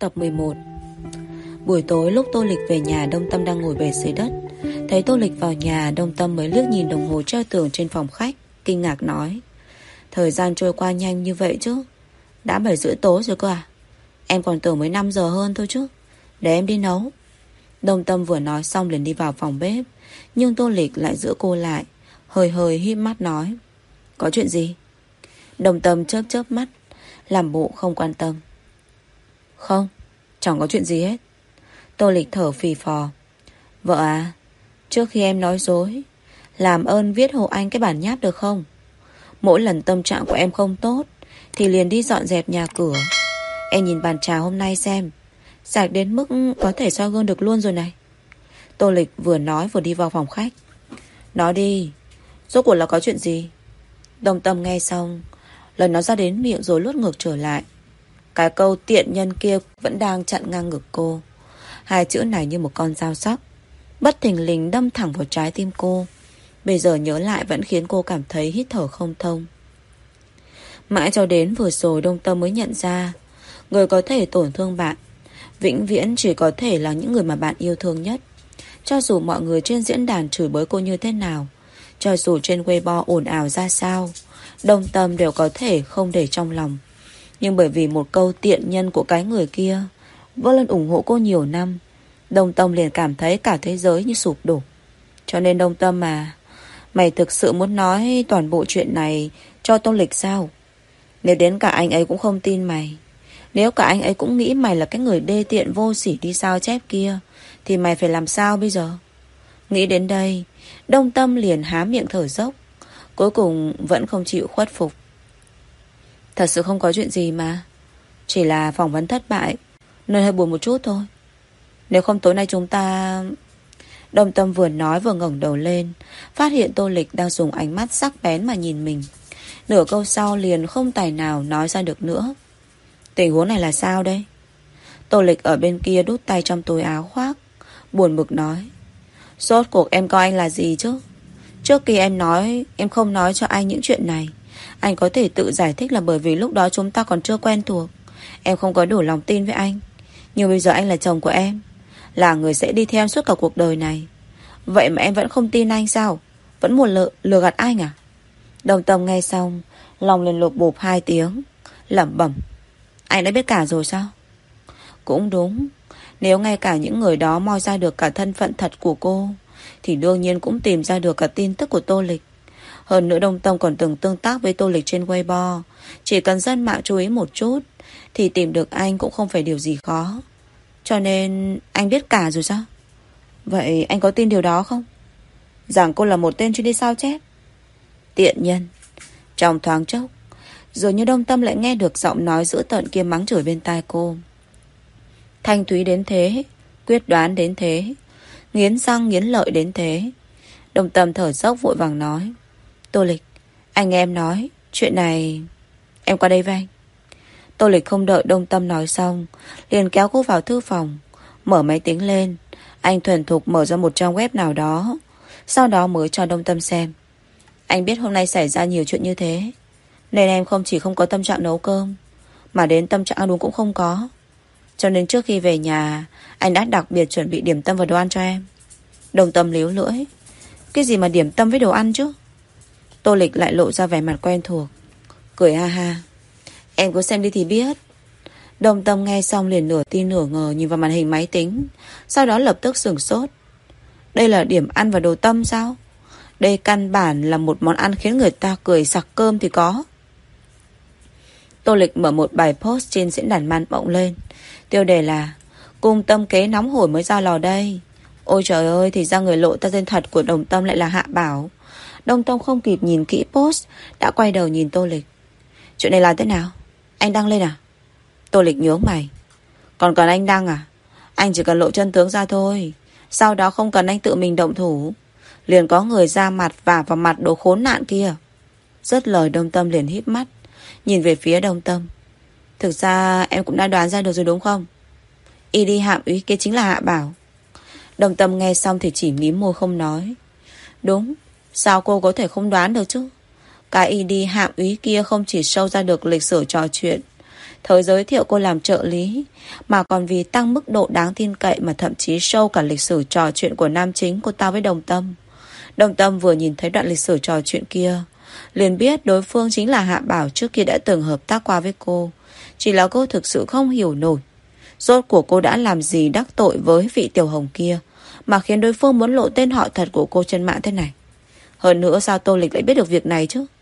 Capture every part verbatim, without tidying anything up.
Tập mười một. Buổi tối lúc Tô Lịch về nhà, Đông Tâm đang ngồi bệt dưới đất. Thấy Tô Lịch vào nhà, Đông Tâm mới liếc nhìn đồng hồ treo tường trên phòng khách, kinh ngạc nói: Thời gian trôi qua nhanh như vậy chứ? Đã bảy rưỡi tối rồi cơ à? Em còn tưởng mới năm giờ hơn thôi chứ. Để em đi nấu. Đông Tâm vừa nói xong liền đi vào phòng bếp, nhưng Tô Lịch lại giữ cô lại, hơi hơi híp mắt nói: Có chuyện gì? Đông Tâm chớp chớp mắt, làm bộ không quan tâm. Không, chẳng có chuyện gì hết. Tô Lịch thở phì phò: Vợ à, trước khi em nói dối, làm ơn viết hộ anh cái bản nháp được không? Mỗi lần tâm trạng của em không tốt thì liền đi dọn dẹp nhà cửa. Em nhìn bàn trà hôm nay xem, sạch đến mức có thể soi gương được luôn rồi này. Tô Lịch vừa nói vừa đi vào phòng khách. Nói đi, rốt cuộc là có chuyện gì? Đông Tâm nghe xong, lần nó ra đến miệng rồi luốt ngược trở lại. Cái câu tiện nhân kia vẫn đang chặn ngang ngực cô. Hai chữ này như một con dao sắc, bất thình lình đâm thẳng vào trái tim cô. Bây giờ nhớ lại vẫn khiến cô cảm thấy hít thở không thông. Mãi cho đến vừa rồi Đông Tâm mới nhận ra, người có thể tổn thương bạn vĩnh viễn chỉ có thể là những người mà bạn yêu thương nhất. Cho dù mọi người trên diễn đàn chửi bới cô như thế nào, cho dù trên Weibo ồn ào ra sao, Đông Tâm đều có thể không để trong lòng. Nhưng bởi vì một câu tiện nhân của cái người kia vẫn luôn ủng hộ cô nhiều năm, Đông Tâm liền cảm thấy cả thế giới như sụp đổ. Cho nên Đông Tâm à, mày thực sự muốn nói toàn bộ chuyện này cho Tô Lịch sao? Nếu đến cả anh ấy cũng không tin mày, nếu cả anh ấy cũng nghĩ mày là cái người đê tiện vô sỉ đi sao chép kia, thì mày phải làm sao bây giờ? Nghĩ đến đây, Đông Tâm liền há miệng thở dốc, cuối cùng vẫn không chịu khuất phục. Thật sự không có chuyện gì mà, chỉ là phỏng vấn thất bại nên hơi buồn một chút thôi. Nếu không tối nay chúng ta... Đông Tâm vừa nói vừa ngẩng đầu lên, phát hiện Tô Lịch đang dùng ánh mắt sắc bén mà nhìn mình. Nửa câu sau liền không tài nào nói ra được nữa. Tình huống này là sao đây? Tô Lịch ở bên kia đút tay trong túi áo khoác, buồn bực nói: Rốt cuộc em coi anh là gì chứ? Trước khi em nói em không nói cho anh những chuyện này, anh có thể tự giải thích là bởi vì lúc đó chúng ta còn chưa quen thuộc, em không có đủ lòng tin với anh. Nhưng bây giờ anh là chồng của em, là người sẽ đi theo em suốt cả cuộc đời này. Vậy mà em vẫn không tin anh sao? Vẫn muốn lừa, lừa gạt anh à? Đồng Tâm nghe xong, lòng liền lục bụp hai tiếng, lẩm bẩm: Anh đã biết cả rồi sao? Cũng đúng, nếu ngay cả những người đó moi ra được cả thân phận thật của cô, thì đương nhiên cũng tìm ra được cả tin tức của Tô Lịch. Hơn nữa Đông Tâm còn từng tương tác với Tô Lịch trên Weibo, chỉ cần dân mạng chú ý một chút thì tìm được anh cũng không phải điều gì khó. Cho nên anh biết cả rồi sao? Vậy anh có tin điều đó không? Rằng cô là một tên chuyên đi sao chép? Tiện nhân. Trong thoáng chốc, dường như Đông Tâm lại nghe được giọng nói dữ tợn kia mắng chửi bên tai cô. Thanh thúy đến thế, quyết đoán đến thế, nghiến răng nghiến lợi đến thế. Đông Tâm thở dốc vội vàng nói: Tô Lịch, anh nghe em nói, chuyện này... Em qua đây với anh. Tô Lịch không đợi Đông Tâm nói xong, liền kéo cô vào thư phòng, mở máy tính lên. Anh thuần thục mở ra một trang web nào đó, sau đó mới cho Đông Tâm xem. Anh biết hôm nay xảy ra nhiều chuyện như thế, nên em không chỉ không có tâm trạng nấu cơm, mà đến tâm trạng ăn uống cũng không có. Cho nên trước khi về nhà, anh đã đặc biệt chuẩn bị điểm tâm và đồ ăn cho em. Đông Tâm líu lưỡi: Cái gì mà điểm tâm với đồ ăn chứ? Tô Lịch lại lộ ra vẻ mặt quen thuộc, cười ha ha: Em cứ xem đi thì biết. Đông Tâm nghe xong liền nửa tin nửa ngờ nhìn vào màn hình máy tính, sau đó lập tức sửng sốt. Đây là điểm ăn và đồ tâm sao? Đây căn bản là một món ăn khiến người ta cười sặc cơm thì có. Tô Lịch mở một bài post trên diễn đàn Man bỗng lên, tiêu đề là: Cung tâm kế nóng hổi mới ra lò đây. Ôi trời ơi, thì ra người lộ tên thật của Đồng Tâm lại là Hạ Bảo. Đông Tâm không kịp nhìn kỹ post, đã quay đầu nhìn Tô Lịch: Chuyện này là thế nào? Anh đăng lên à? Tô Lịch nhướng mày: Còn cần anh đăng à? Anh chỉ cần lộ chân tướng ra thôi, sau đó không cần anh tự mình động thủ, liền có người ra mặt vả vào mặt đồ khốn nạn kia. Dứt lời Đông Tâm liền híp mắt nhìn về phía Đông Tâm: Thực ra em cũng đã đoán ra được rồi đúng không? Y đi hạm úy kia chính là Hạ Bảo. Đông Tâm nghe xong thì chỉ mím môi không nói. Đúng, sao cô có thể không đoán được chứ? Cái Y đi hạm úy kia không chỉ show ra được lịch sử trò chuyện, Thớ giới thiệu cô làm trợ lý, mà còn vì tăng mức độ đáng tin cậy mà thậm chí show cả lịch sử trò chuyện của nam chính cô ta với Đồng Tâm. Đồng Tâm vừa nhìn thấy đoạn lịch sử trò chuyện kia, liền biết đối phương chính là Hạ Bảo trước kia đã từng hợp tác qua với cô. Chỉ là cô thực sự không hiểu nổi, rốt cuộc cô đã làm gì đắc tội với vị Tiểu Hồng kia mà khiến đối phương muốn lộ tên họ thật của cô trên mạng thế này. Hơn nữa sao Tô Lịch lại biết được việc này chứ?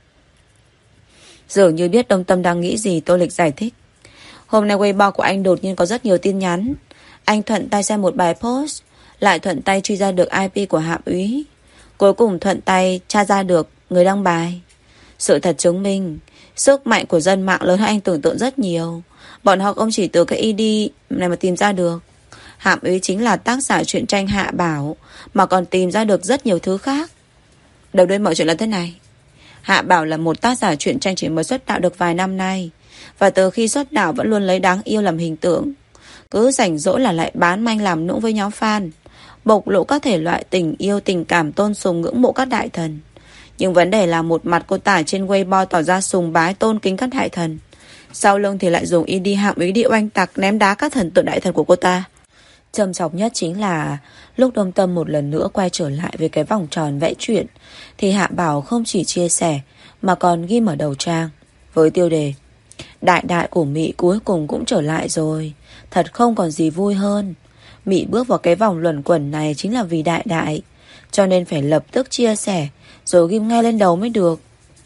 Dường như biết Đồng Tâm đang nghĩ gì, Tô Lịch giải thích. Hôm nay Weibo của anh đột nhiên có rất nhiều tin nhắn. Anh thuận tay xem một bài post, lại thuận tay truy ra được i pê của Hạm úy, cuối cùng thuận tay tra ra được người đăng bài. Sự thật chứng minh sức mạnh của dân mạng lớn hơn anh tưởng tượng rất nhiều. Bọn họ không chỉ từ cái i đê này mà tìm ra được Hạm úy chính là tác giả truyện tranh Hạ Bảo, mà còn tìm ra được rất nhiều thứ khác. Đầu đuôi mọi chuyện là thế này. Hạ Bảo là một tác giả truyện tranh chỉ mới xuất đạo được vài năm nay, và từ khi xuất đạo vẫn luôn lấy đáng yêu làm hình tượng. Cứ rảnh rỗi là lại bán manh làm nũng với nhóm fan, bộc lộ các thể loại tình yêu, tình cảm, tôn sùng, ngưỡng mộ các đại thần. Nhưng vấn đề là một mặt cô tải trên Weibo tỏ ra sùng bái tôn kính các đại thần, sau lưng thì lại dùng i đê Hạm úy đi oanh tạc ném đá các thần tượng đại thần của cô ta. Trầm trọng nhất chính là lúc Đồng Tâm một lần nữa quay trở lại với cái vòng tròn vẽ chuyện, thì Hạ Bảo không chỉ chia sẻ mà còn ghi mở đầu trang với tiêu đề: Đại đại của Mị cuối cùng cũng trở lại rồi, thật không còn gì vui hơn. Mị bước vào cái vòng luẩn quẩn này chính là vì đại đại, cho nên phải lập tức chia sẻ rồi ghim ngay lên đầu mới được.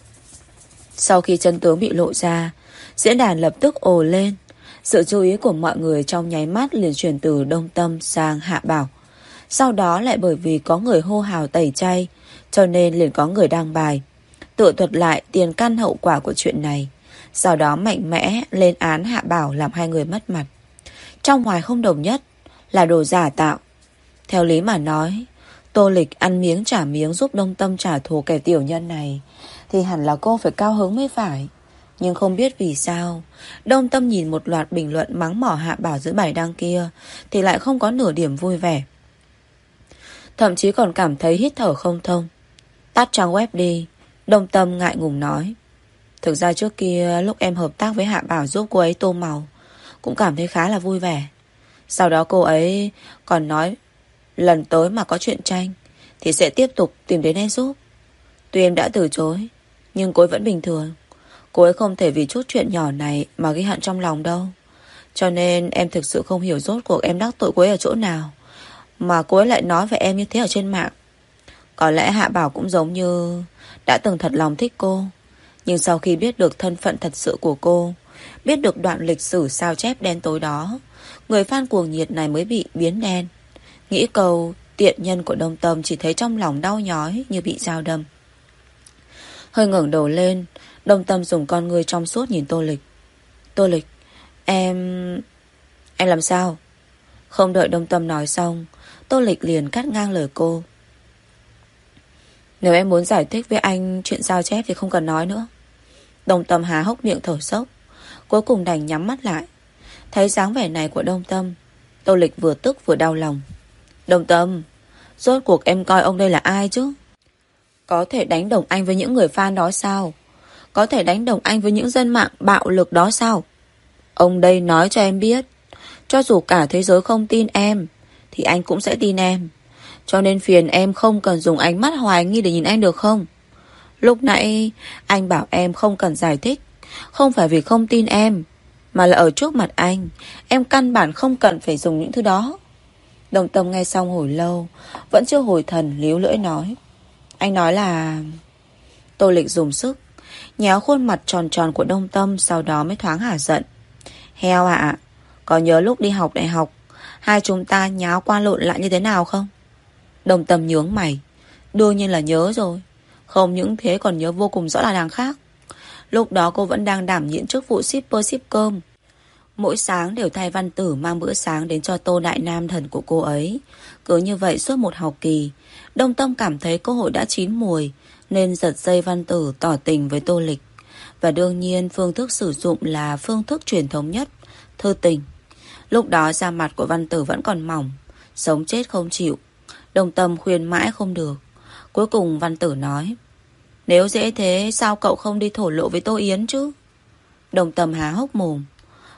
Sau khi chân tướng bị lộ ra, diễn đàn lập tức ồ lên. Sự chú ý của mọi người trong nháy mắt liền chuyển từ Đồng Tâm sang Hạ Bảo. Sau đó lại bởi vì có người hô hào tẩy chay, cho nên liền có người đăng bài tự thuật lại tiền căn hậu quả của chuyện này, sau đó mạnh mẽ lên án Hạ Bảo làm hai người mất mặt. Trong ngoài không đồng nhất, là đồ giả tạo. Theo lý mà nói, Tô Lịch ăn miếng trả miếng giúp Đồng Tâm trả thù kẻ tiểu nhân này, thì hẳn là cô phải cao hứng mới phải. Nhưng không biết vì sao, Đồng Tâm nhìn một loạt bình luận mắng mỏ Hạ Bảo dưới bài đăng kia thì lại không có nửa điểm vui vẻ, thậm chí còn cảm thấy hít thở không thông. Tắt trang web đi, Đồng Tâm ngại ngùng nói. Thực ra trước kia lúc em hợp tác với Hạ Bảo giúp cô ấy tô màu, cũng cảm thấy khá là vui vẻ. Sau đó cô ấy còn nói lần tới mà có chuyện tranh thì sẽ tiếp tục tìm đến em giúp. Tuy em đã từ chối, nhưng cô ấy vẫn bình thường. Cô ấy không thể vì chút chuyện nhỏ này mà ghi hận trong lòng đâu. Cho nên em thực sự không hiểu rốt cuộc em đắc tội cô ấy ở chỗ nào mà cô ấy lại nói về em như thế ở trên mạng. Có lẽ Hạ Bảo cũng giống như đã từng thật lòng thích cô, nhưng sau khi biết được thân phận thật sự của cô, biết được đoạn lịch sử sao chép đen tối đó, người fan cuồng nhiệt này mới bị biến đen. Nghĩ câu tiện nhân của Đồng Tâm chỉ thấy trong lòng đau nhói như bị dao đâm. Hơi ngẩng đầu lên, Đồng Tâm dùng con ngươi trong suốt nhìn Tô Lịch. Tô Lịch, em... Em làm sao? Không đợi Đồng Tâm nói xong, Tô Lịch liền cắt ngang lời cô. Nếu em muốn giải thích với anh chuyện sao chép thì không cần nói nữa. Đồng Tâm há hốc miệng thở sốc, cuối cùng đành nhắm mắt lại. Thấy dáng vẻ này của Đồng Tâm, Tô Lịch vừa tức vừa đau lòng. Đồng Tâm, rốt cuộc em coi ông đây là ai chứ? Có thể đánh đồng anh với những người fan đó sao? Có thể đánh đồng anh với những dân mạng bạo lực đó sao? Ông đây nói cho em biết, cho dù cả thế giới không tin em thì anh cũng sẽ tin em. Cho nên phiền em không cần dùng ánh mắt hoài nghi để nhìn anh được không? Lúc nãy anh bảo em không cần giải thích, không phải vì không tin em, mà là ở trước mặt anh, em căn bản không cần phải dùng những thứ đó. Đồng Tâm nghe xong hồi lâu vẫn chưa hồi thần, líu lưỡi nói. Anh nói là... Tô Lịch dùng sức nhéo khuôn mặt tròn tròn của Đồng Tâm, sau đó mới thoáng hả giận. Heo ạ, à, có nhớ lúc đi học đại học hai chúng ta nháo qua lộn lại như thế nào không? Đồng Tâm nhướng mày. Đương nhiên là nhớ rồi. Không những thế còn nhớ vô cùng rõ là đằng khác. Lúc đó cô vẫn đang đảm nhiệm chức vụ shipper ship cơm. Mỗi sáng đều thay Văn Tử mang bữa sáng đến cho Tô Đại Nam thần của cô ấy. Cứ như vậy suốt một học kỳ, Đồng Tâm cảm thấy cơ hội đã chín mùi, nên giật dây Văn Tử tỏ tình với Tô Lịch. Và đương nhiên phương thức sử dụng là phương thức truyền thống nhất, thư tình. Lúc đó da mặt của Văn Tử vẫn còn mỏng, sống chết không chịu. Đồng Tâm khuyên mãi không được. Cuối cùng Văn Tử nói, nếu dễ thế sao cậu không đi thổ lộ với Tô Yến chứ? Đồng Tâm há hốc mồm.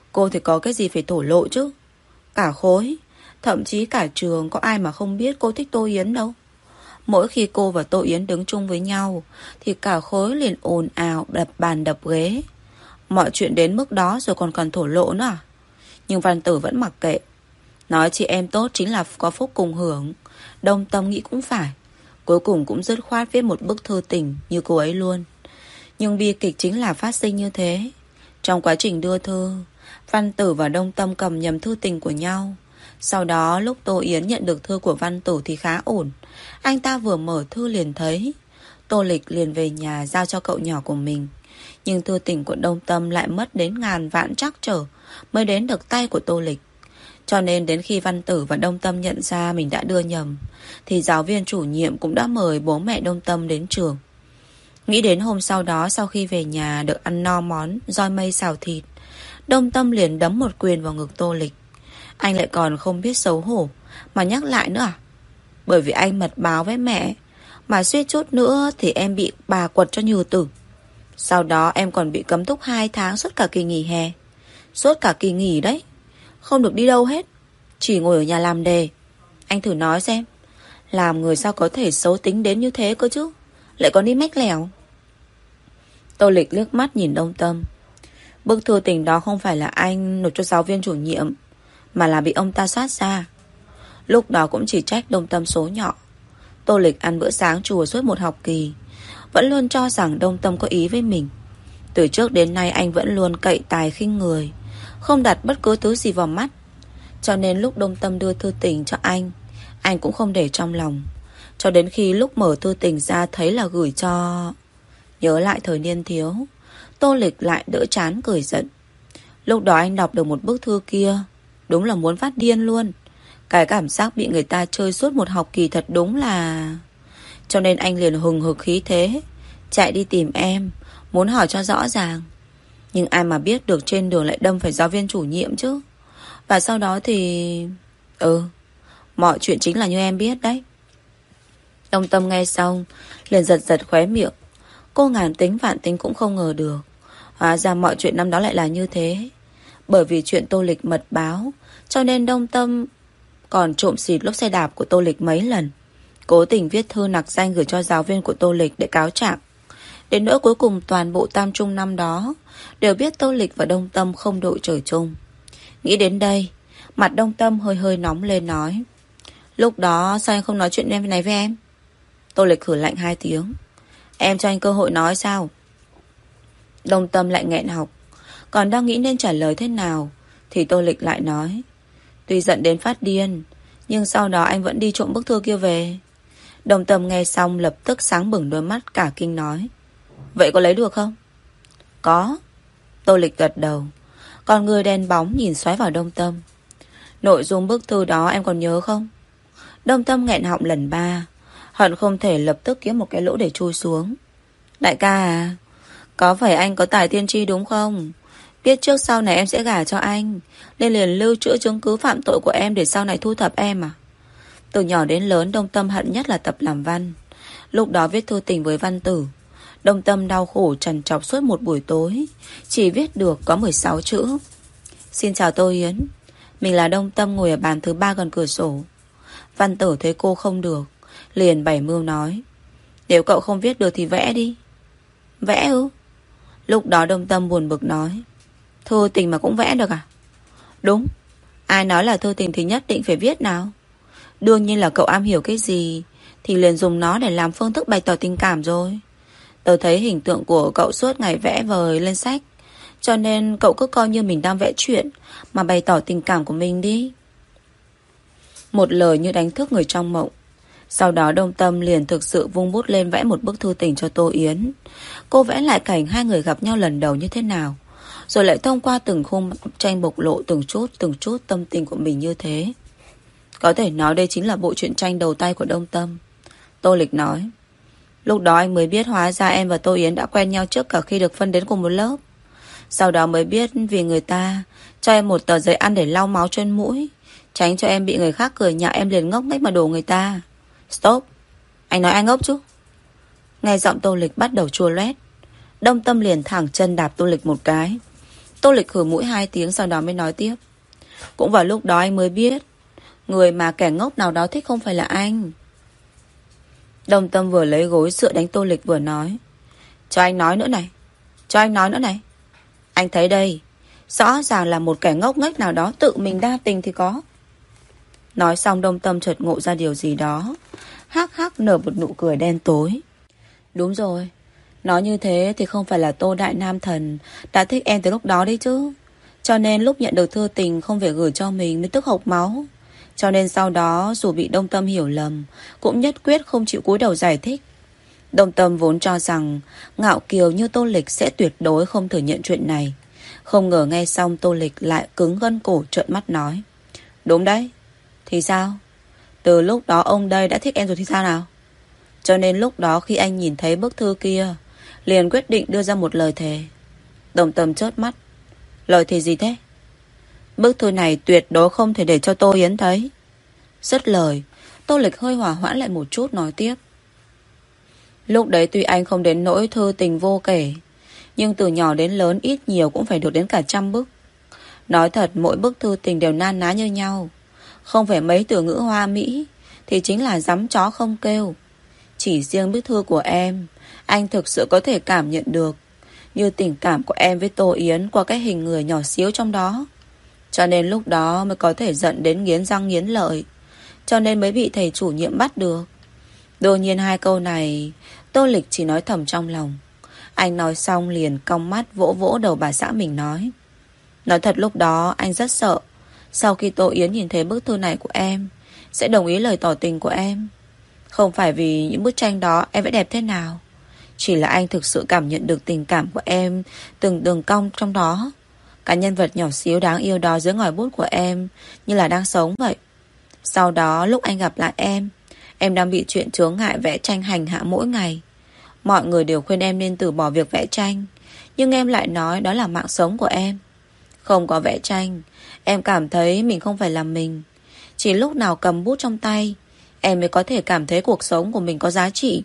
Cô thì có cái gì phải thổ lộ chứ. Cả khối, thậm chí cả trường có ai mà không biết cô thích Tô Yến đâu. Mỗi khi cô và Tô Yến đứng chung với nhau thì cả khối liền ồn ào đập bàn đập ghế. Mọi chuyện đến mức đó rồi còn cần thổ lộ nữa à? Nhưng Văn Tử vẫn mặc kệ. Nói chị em tốt chính là có phúc cùng hưởng. Đông Tâm nghĩ cũng phải. Cuối cùng cũng dứt khoát viết một bức thư tình như cô ấy luôn. Nhưng bi kịch chính là phát sinh như thế. Trong quá trình đưa thư, Văn Tử và Đông Tâm cầm nhầm thư tình của nhau. Sau đó lúc Tô Yến nhận được thư của Văn Tử thì khá ổn. Anh ta vừa mở thư liền thấy. Tô Lịch liền về nhà giao cho cậu nhỏ của mình. Nhưng thư tình của Đông Tâm lại mất đến ngàn vạn trắc trở mới đến được tay của Tô Lịch. Cho nên đến khi Văn Tử và Đông Tâm nhận ra mình đã đưa nhầm thì giáo viên chủ nhiệm cũng đã mời bố mẹ Đông Tâm đến trường. Nghĩ đến hôm sau đó, sau khi về nhà được ăn no món roi mây xào thịt, Đông Tâm liền đấm một quyền vào ngực Tô Lịch. Anh lại còn không biết xấu hổ mà nhắc lại nữa à? Bởi vì anh mật báo với mẹ, mà suýt chút nữa thì em bị bà quật cho nhừ tử. Sau đó em còn bị cấm túc hai tháng suốt cả kỳ nghỉ hè. Suốt cả kỳ nghỉ đấy. Không được đi đâu hết, chỉ ngồi ở nhà làm đề. Anh thử nói xem, làm người sao có thể xấu tính đến như thế cơ chứ, lại còn đi mách lẻo. Tô Lịch liếc mắt nhìn Đông Tâm. Bức thư tình đó không phải là anh nộp cho giáo viên chủ nhiệm, mà là bị ông ta soát ra. Lúc đó cũng chỉ trách Đông Tâm số nhỏ. Tô Lịch ăn bữa sáng chùa suốt một học kỳ, vẫn luôn cho rằng Đông Tâm có ý với mình. Từ trước đến nay anh vẫn luôn cậy tài khinh người, không đặt bất cứ thứ gì vào mắt. Cho nên lúc Đông Tâm đưa thư tình cho anh, anh cũng không để trong lòng. Cho đến khi lúc mở thư tình ra thấy là gửi cho... Nhớ lại thời niên thiếu, Tô Lịch lại đỡ chán cười giận. Lúc đó anh đọc được một bức thư kia, đúng là muốn phát điên luôn. Cái cảm giác bị người ta chơi suốt một học kỳ thật đúng là... Cho nên anh liền hừng hực khí thế chạy đi tìm em, muốn hỏi cho rõ ràng. Nhưng ai mà biết được trên đường lại đâm phải giáo viên chủ nhiệm chứ. Và sau đó thì... Ừ, mọi chuyện chính là như em biết đấy. Đông Tâm nghe xong liền giật giật khóe miệng. Cô ngàn tính vạn tính cũng không ngờ được, hóa ra mọi chuyện năm đó lại là như thế. Bởi vì chuyện Tô Lịch mật báo, cho nên Đông Tâm còn trộm xịt lốp xe đạp của Tô Lịch mấy lần, cố tình viết thư nặc danh gửi cho giáo viên của Tô Lịch để cáo trạng. Đến nỗi cuối cùng toàn bộ tam trung năm đó đều biết Tô Lịch và Đông Tâm không đội trời chung. Nghĩ đến đây, mặt Đông Tâm hơi hơi nóng lên nói: Lúc đó sao anh không nói chuyện em này với em? Tô Lịch khử lạnh hai tiếng: Em cho anh cơ hội nói sao? Đông Tâm lại nghẹn học, còn đang nghĩ nên trả lời thế nào thì Tô Lịch lại nói: Tuy giận đến phát điên, nhưng sau đó anh vẫn đi trộm bức thư kia về. Đông Tâm nghe xong lập tức sáng bừng đôi mắt cả kinh nói: Vậy có lấy được không? Có. Tô Lịch gật đầu, còn người đen bóng nhìn xoáy vào Đông Tâm. Nội dung bức thư đó em còn nhớ không? Đông Tâm nghẹn họng lần ba, hận không thể lập tức kiếm một cái lỗ để chui xuống. Đại ca à, có phải anh có tài tiên tri đúng không? Biết trước sau này em sẽ gả cho anh, nên liền lưu trữ chứng cứ phạm tội của em để sau này thu thập em à? Từ nhỏ đến lớn Đông Tâm hận nhất là tập làm văn. Lúc đó viết thư tình với Văn Tử, Đông Tâm đau khổ trằn trọc suốt một buổi tối, chỉ viết được có mười sáu chữ: Xin chào Tô Yến, mình là Đông Tâm, ngồi ở bàn thứ ba gần cửa sổ. Văn Tử thấy cô không được, liền bảy mưu nói: Nếu cậu không viết được thì vẽ đi. Vẽ ư? Lúc đó Đông Tâm buồn bực nói: Thư tình mà cũng vẽ được à? Đúng, ai nói là thư tình thì nhất định phải viết nào? Đương nhiên là cậu am hiểu cái gì thì liền dùng nó để làm phương thức bày tỏ tình cảm rồi. Tớ thấy hình tượng của cậu suốt ngày vẽ vời lên sách, cho nên cậu cứ coi như mình đang vẽ chuyện mà bày tỏ tình cảm của mình đi. Một lời như đánh thức người trong mộng. Sau đó Đông Tâm liền thực sự vung bút lên vẽ một bức thư tình cho Tô Yến. Cô vẽ lại cảnh hai người gặp nhau lần đầu như thế nào, rồi lại thông qua từng khung tranh bộc lộ từng chút từng chút tâm tình của mình như thế. Có thể nói đây chính là bộ truyện tranh đầu tay của Đông Tâm. Tô Lịch nói: Lúc đó anh mới biết hóa ra em và Tô Yến đã quen nhau trước cả khi được phân đến cùng một lớp. Sau đó mới biết vì người ta cho em một tờ giấy ăn để lau máu trên mũi, tránh cho em bị người khác cười nhạo, em liền ngốc nghếch mà đổ người ta. Stop, anh nói ai ngốc chứ? Nghe giọng Tô Lịch bắt đầu chua loét, Đông Tâm liền thẳng chân đạp Tô Lịch một cái. Tô Lịch khử mũi hai tiếng, sau đó mới nói tiếp. Cũng vào lúc đó anh mới biết, người mà kẻ ngốc nào đó thích không phải là anh. Đồng Tâm vừa lấy gối dựa đánh Tô Lịch vừa nói. Cho anh nói nữa này. Cho anh nói nữa này. Anh thấy đây, rõ ràng là một kẻ ngốc nghếch nào đó tự mình đa tình thì có. Nói xong Đông Tâm chợt ngộ ra điều gì đó, hắc hắc nở một nụ cười đen tối. Đúng rồi, nói như thế thì không phải là Tô Đại Nam Thần đã thích em từ lúc đó đấy chứ. Cho nên lúc nhận được thư tình không phải gửi cho mình mới tức hộc máu. Cho nên sau đó dù bị Đông Tâm hiểu lầm, cũng nhất quyết không chịu cúi đầu giải thích. Đông Tâm vốn cho rằng ngạo kiều như Tô Lịch sẽ tuyệt đối không thừa nhận chuyện này. Không ngờ nghe xong Tô Lịch lại cứng gân cổ trợn mắt nói. Đúng đấy. Thì sao? Từ lúc đó ông đây đã thích em rồi thì sao nào? Cho nên lúc đó khi anh nhìn thấy bức thư kia, liền quyết định đưa ra một lời thề. Đồng Tâm chớp mắt. Lời thề gì thế? Bức thư này tuyệt đối không thể để cho Tô Yến thấy. Dứt lời, Tô Lịch hơi hỏa hoãn lại một chút nói tiếp. Lúc đấy tuy anh không đến nỗi thư tình vô kể, nhưng từ nhỏ đến lớn ít nhiều cũng phải được đến cả trăm bức. Nói thật mỗi bức thư tình đều na ná như nhau. Không phải mấy từ ngữ hoa mỹ, thì chính là dắm chó không kêu. Chỉ riêng bức thư của em, anh thực sự có thể cảm nhận được, như tình cảm của em với Tô Yến qua cái hình người nhỏ xíu trong đó. Cho nên lúc đó mới có thể giận đến nghiến răng nghiến lợi. Cho nên mới bị thầy chủ nhiệm bắt được. Đương nhiên hai câu này Tô Lịch chỉ nói thầm trong lòng. Anh nói xong liền cong mắt vỗ vỗ đầu bà xã mình nói. Nói thật lúc đó anh rất sợ, sau khi Tô Yến nhìn thấy bức thư này của em sẽ đồng ý lời tỏ tình của em. Không phải vì những bức tranh đó em vẽ đẹp thế nào, chỉ là anh thực sự cảm nhận được tình cảm của em từng đường cong trong đó. Cả nhân vật nhỏ xíu đáng yêu đó dưới ngòi bút của em như là đang sống vậy. Sau đó lúc anh gặp lại em, em đang bị chuyện chướng ngại vẽ tranh hành hạ mỗi ngày. Mọi người đều khuyên em nên từ bỏ việc vẽ tranh, nhưng em lại nói đó là mạng sống của em. Không có vẽ tranh, em cảm thấy mình không phải là mình. Chỉ lúc nào cầm bút trong tay, em mới có thể cảm thấy cuộc sống của mình có giá trị.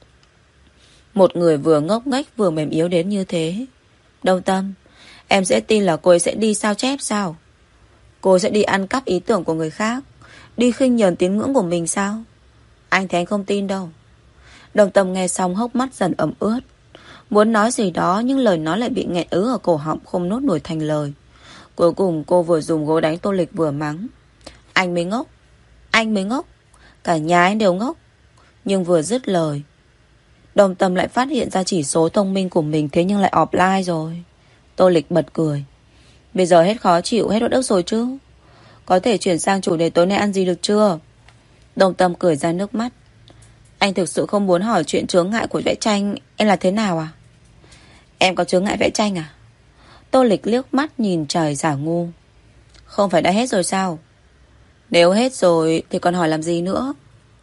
Một người vừa ngốc nghếch vừa mềm yếu đến như thế, Đông Tâm, em sẽ tin là cô ấy sẽ đi sao chép sao? Cô sẽ đi ăn cắp ý tưởng của người khác, đi khinh nhờn tín ngưỡng của mình sao? Anh thì anh không tin đâu. Đồng Tâm nghe xong hốc mắt dần ẩm ướt, muốn nói gì đó nhưng lời nói lại bị nghẹn ứ ở cổ họng, không nốt nổi thành lời. Cuối cùng cô vừa dùng gối đánh Tô Lịch vừa mắng. Anh mới ngốc, anh mới ngốc, cả nhà anh đều ngốc. Nhưng vừa dứt lời, Đồng Tâm lại phát hiện ra chỉ số thông minh của mình thế nhưng lại offline rồi. Tô Lịch bật cười. Bây giờ hết khó chịu, hết uất ức rồi chứ? Có thể chuyển sang chủ đề tối nay ăn gì được chưa? Đồng Tâm cười ra nước mắt. Anh thực sự không muốn hỏi chuyện chướng ngại của vẽ tranh em là thế nào à? Em có chướng ngại vẽ tranh à? Tô Lịch liếc mắt nhìn trời giả ngu. Không phải đã hết rồi sao? Nếu hết rồi thì còn hỏi làm gì nữa?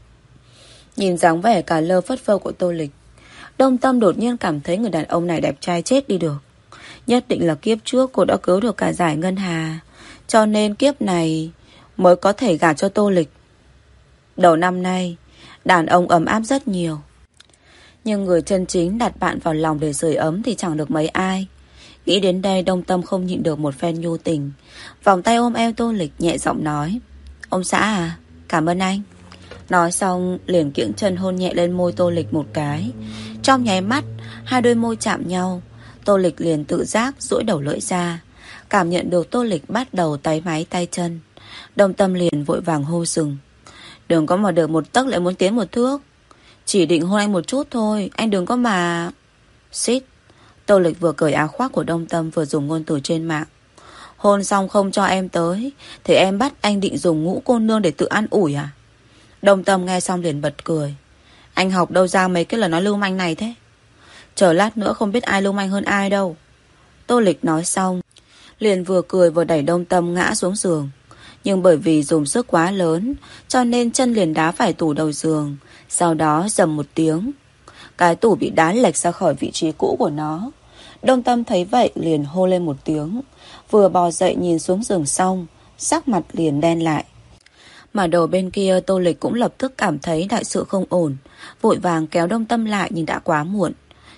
Nhìn dáng vẻ cả lơ phất phơ của Tô Lịch, Đông Tâm đột nhiên cảm thấy người đàn ông này đẹp trai chết đi được. Nhất định là kiếp trước cô đã cứu được cả giải ngân hà, cho nên kiếp này mới có thể gả cho Tô Lịch. Đầu năm nay đàn ông ấm áp rất nhiều, nhưng người chân chính đặt bạn vào lòng để sưởi ấm thì chẳng được mấy ai. Nghĩ đến đây Đông Tâm không nhịn được một phen nhu tình, vòng tay ôm eo Tô Lịch nhẹ giọng nói. Ông xã à, cảm ơn anh. Nói xong liền kiễng chân hôn nhẹ lên môi Tô Lịch một cái. Trong nháy mắt hai đôi môi chạm nhau, Tô Lịch liền tự giác duỗi đầu lưỡi ra, cảm nhận được Tô Lịch bắt đầu táy máy tay chân. Đông Tâm liền vội vàng hô dừng. Đừng có mà được một tấc lại muốn tiến một thước. Chỉ định hôn anh một chút thôi, anh đừng có mà... Xít. Tô Lịch vừa cởi áo khoác của Đông Tâm vừa dùng ngôn từ trên mạng. Hôn xong không cho em tới thì em bắt anh định dùng ngũ cô nương để tự ăn ủi à? Đông Tâm nghe xong liền bật cười. Anh học đâu ra mấy cái lời nói lưu manh này thế? Chờ lát nữa không biết ai lưu manh hơn ai đâu. Tô Lịch nói xong liền vừa cười vừa đẩy Đông Tâm ngã xuống giường. Nhưng bởi vì dùng sức quá lớn cho nên chân liền đá phải tủ đầu giường. Sau đó dầm một tiếng, cái tủ bị đá lệch ra khỏi vị trí cũ của nó. Đông Tâm thấy vậy liền hô lên một tiếng, vừa bò dậy nhìn xuống giường xong, sắc mặt liền đen lại. Mà đầu bên kia Tô Lịch cũng lập tức cảm thấy đại sự không ổn, vội vàng kéo Đông Tâm lại nhưng đã quá muộn.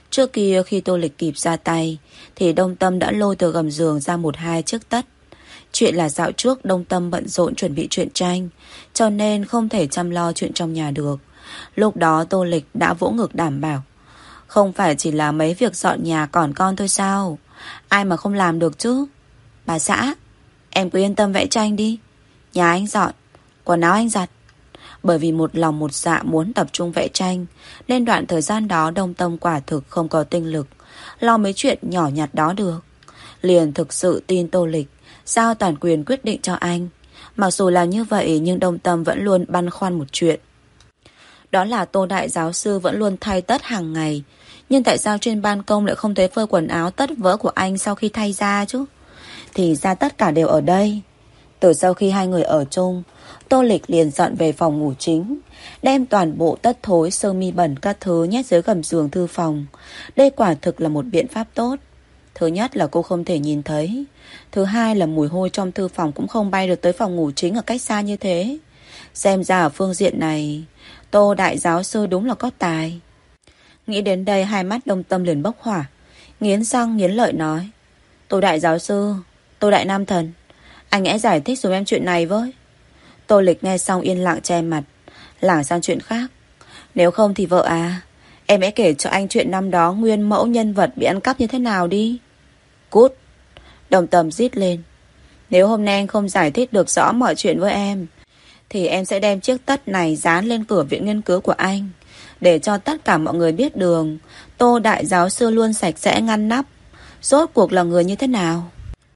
Trước kia khi Tô Lịch kịp ra tay thì Đông Tâm đã lôi từ gầm giường ra một hai chiếc tất. Chuyện là dạo trước Đông Tâm bận rộn chuẩn bị truyện tranh, cho nên không thể chăm lo chuyện trong nhà được. Lúc đó Tô Lịch đã vỗ ngực đảm bảo, không phải chỉ là mấy việc dọn nhà còn con thôi sao? Ai mà không làm được chứ? Bà xã, em cứ yên tâm vẽ tranh đi. Nhà anh dọn, quần áo anh giặt. Bởi vì một lòng một dạ muốn tập trung vẽ tranh, nên đoạn thời gian đó Đông Tâm quả thực không có tinh lực lo mấy chuyện nhỏ nhặt đó được. Liền thực sự tin Tô Lịch giao toàn quyền quyết định cho anh. Mặc dù là như vậy nhưng Đông Tâm vẫn luôn băn khoăn một chuyện. Đó là Tô đại giáo sư vẫn luôn thay tất hàng ngày, nhưng tại sao trên ban công lại không thấy phơi quần áo tất vỡ của anh sau khi thay ra chứ? Thì ra tất cả đều ở đây. Từ sau khi hai người ở chung, Tô Lịch liền dọn về phòng ngủ chính, đem toàn bộ tất thối sơ mi bẩn các thứ nhét dưới gầm giường thư phòng. Đây quả thực là một biện pháp tốt. Thứ nhất là cô không thể nhìn thấy, thứ hai là mùi hôi trong thư phòng cũng không bay được tới phòng ngủ chính ở cách xa như thế. Xem ra ở phương diện này Tô đại giáo sư đúng là có tài. Nghĩ đến đây hai mắt Đông Tâm liền bốc hỏa, nghiến răng nghiến lợi nói: Tô đại giáo sư, Tô đại nam thần, anh hãy giải thích giúp em chuyện này với. Tô Lịch nghe xong yên lặng che mặt, lảng sang chuyện khác. Nếu không thì vợ à, em hãy kể cho anh chuyện năm đó nguyên mẫu nhân vật bị ăn cắp như thế nào đi. Cút. Đông Tâm rít lên. Nếu hôm nay anh không giải thích được rõ mọi chuyện với em, thì em sẽ đem chiếc tất này dán lên cửa viện nghiên cứu của anh, để cho tất cả mọi người biết đường Tô đại giáo sư luôn sạch sẽ ngăn nắp rốt cuộc là người như thế nào.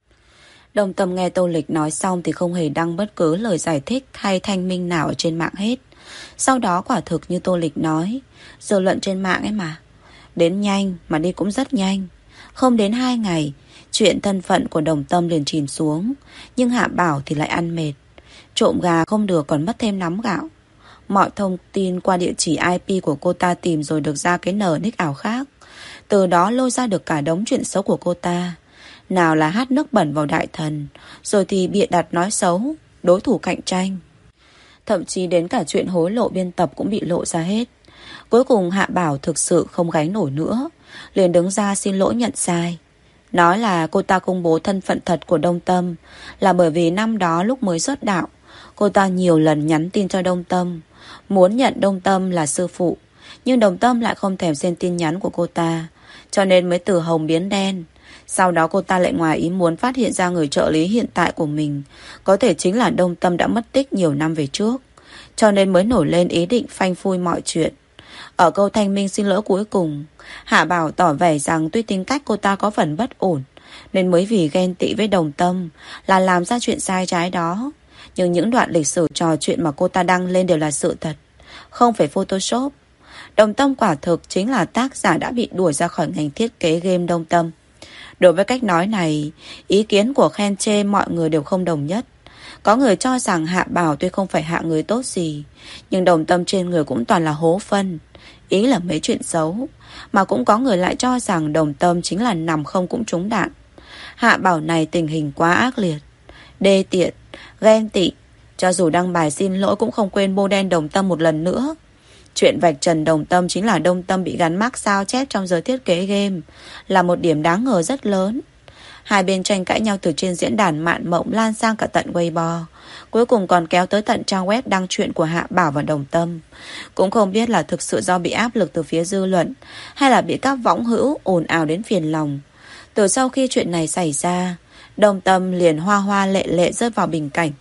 Đông Tâm nghe Tô Lịch nói xong thì không hề đăng bất cứ lời giải thích hay thanh minh nào ở trên mạng hết. Sau đó quả thực như Tô Lịch nói, dư luận trên mạng ấy mà, đến nhanh mà đi cũng rất nhanh. Không đến hai ngày, chuyện thân phận của Đồng Tâm liền chìm xuống. Nhưng Hạ Bảo thì lại ăn mệt. Trộm gà không được còn mất thêm nắm gạo. Mọi thông tin qua địa chỉ i pê của cô ta tìm rồi được ra cái nở nick ảo khác. Từ đó lôi ra được cả đống chuyện xấu của cô ta. Nào là hát nước bẩn vào đại thần, rồi thì bịa đặt nói xấu đối thủ cạnh tranh. Thậm chí đến cả chuyện hối lộ biên tập cũng bị lộ ra hết. Cuối cùng Hạ Bảo thực sự không gánh nổi nữa, liền đứng ra xin lỗi nhận sai. Nói là cô ta công bố thân phận thật của Đông Tâm là bởi vì năm đó lúc mới xuất đạo, cô ta nhiều lần nhắn tin cho Đông Tâm, muốn nhận Đông Tâm là sư phụ. Nhưng Đông Tâm lại không thèm xem tin nhắn của cô ta, cho nên mới từ hồng biến đen. Sau đó cô ta lại ngoài ý muốn phát hiện ra người trợ lý hiện tại của mình có thể chính là Đông Tâm đã mất tích nhiều năm về trước, cho nên mới nổi lên ý định phanh phui mọi chuyện. Ở câu thanh minh xin lỗi cuối cùng, Hạ Bảo tỏ vẻ rằng tuy tính cách cô ta có phần bất ổn, nên mới vì ghen tị với Đồng Tâm là làm ra chuyện sai trái đó. Nhưng những đoạn lịch sử trò chuyện mà cô ta đăng lên đều là sự thật, không phải photoshop. Đồng Tâm quả thực chính là tác giả đã bị đuổi ra khỏi ngành thiết kế game Đông Tâm. Đối với cách nói này, ý kiến của khen chê mọi người đều không đồng nhất. Có người cho rằng Hạ Bảo tuy không phải hạ người tốt gì, nhưng Đồng Tâm trên người cũng toàn là hố phân, ý là mấy chuyện xấu. Mà cũng có người lại cho rằng Đồng Tâm chính là nằm không cũng trúng đạn. Hạ Bảo này tình hình quá ác liệt, đê tiện, ghen tị, cho dù đăng bài xin lỗi cũng không quên bôi đen Đồng Tâm một lần nữa. Chuyện vạch trần Đồng Tâm chính là Đông Tâm bị gắn mác sao chép trong giới thiết kế game là một điểm đáng ngờ rất lớn. Hai bên tranh cãi nhau từ trên diễn đàn mạn mộng lan sang cả tận Weibo, cuối cùng còn kéo tới tận trang web đăng chuyện của Hạ Bảo và Đồng Tâm. Cũng không biết là thực sự do bị áp lực từ phía dư luận, hay là bị các võng hữu ồn ào đến phiền lòng. Từ sau khi chuyện này xảy ra, Đồng Tâm liền hoa hoa lệ lệ rớt vào bình cảnh.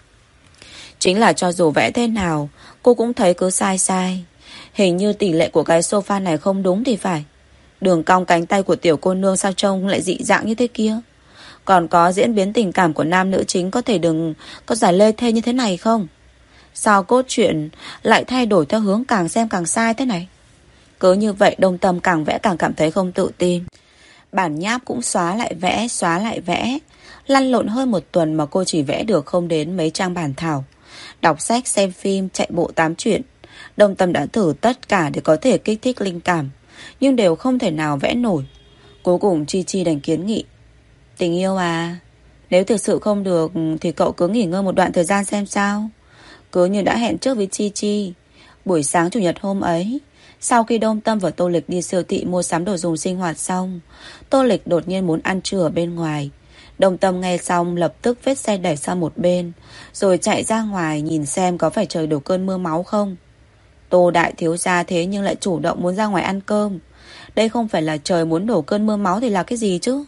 Chính là cho dù vẽ thế nào, cô cũng thấy cứ sai sai. Hình như tỷ lệ của cái sofa này không đúng thì phải. Đường cong cánh tay của tiểu cô nương sao trông lại dị dạng như thế kia. Còn có diễn biến tình cảm của nam nữ chính có thể đừng có giải lê thê như thế này không? Sao cốt truyện lại thay đổi theo hướng càng xem càng sai thế này? Cứ như vậy Đông Tâm càng vẽ càng cảm thấy không tự tin. Bản nháp cũng xóa lại vẽ, xóa lại vẽ. Lăn lộn hơn một tuần mà cô chỉ vẽ được không đến mấy trang bản thảo. Đọc sách, xem phim, chạy bộ tám chuyện. Đông Tâm đã thử tất cả để có thể kích thích linh cảm, nhưng đều không thể nào vẽ nổi. Cuối cùng Chi Chi đành kiến nghị: Tình yêu à, nếu thực sự không được thì cậu cứ nghỉ ngơi một đoạn thời gian xem sao. Cứ như đã hẹn trước với Chi Chi, buổi sáng chủ nhật hôm ấy Sau khi Đông Tâm và Tô Lịch đi siêu thị mua sắm đồ dùng sinh hoạt xong, Tô Lịch đột nhiên muốn ăn trưa ở bên ngoài. Đông Tâm nghe xong lập tức vết xe đẩy sang một bên, rồi chạy ra ngoài nhìn xem có phải trời đổ cơn mưa máu không. Tô đại thiếu gia thế nhưng lại chủ động muốn ra ngoài ăn cơm. Đây không phải là trời muốn đổ cơn mưa máu thì là cái gì chứ?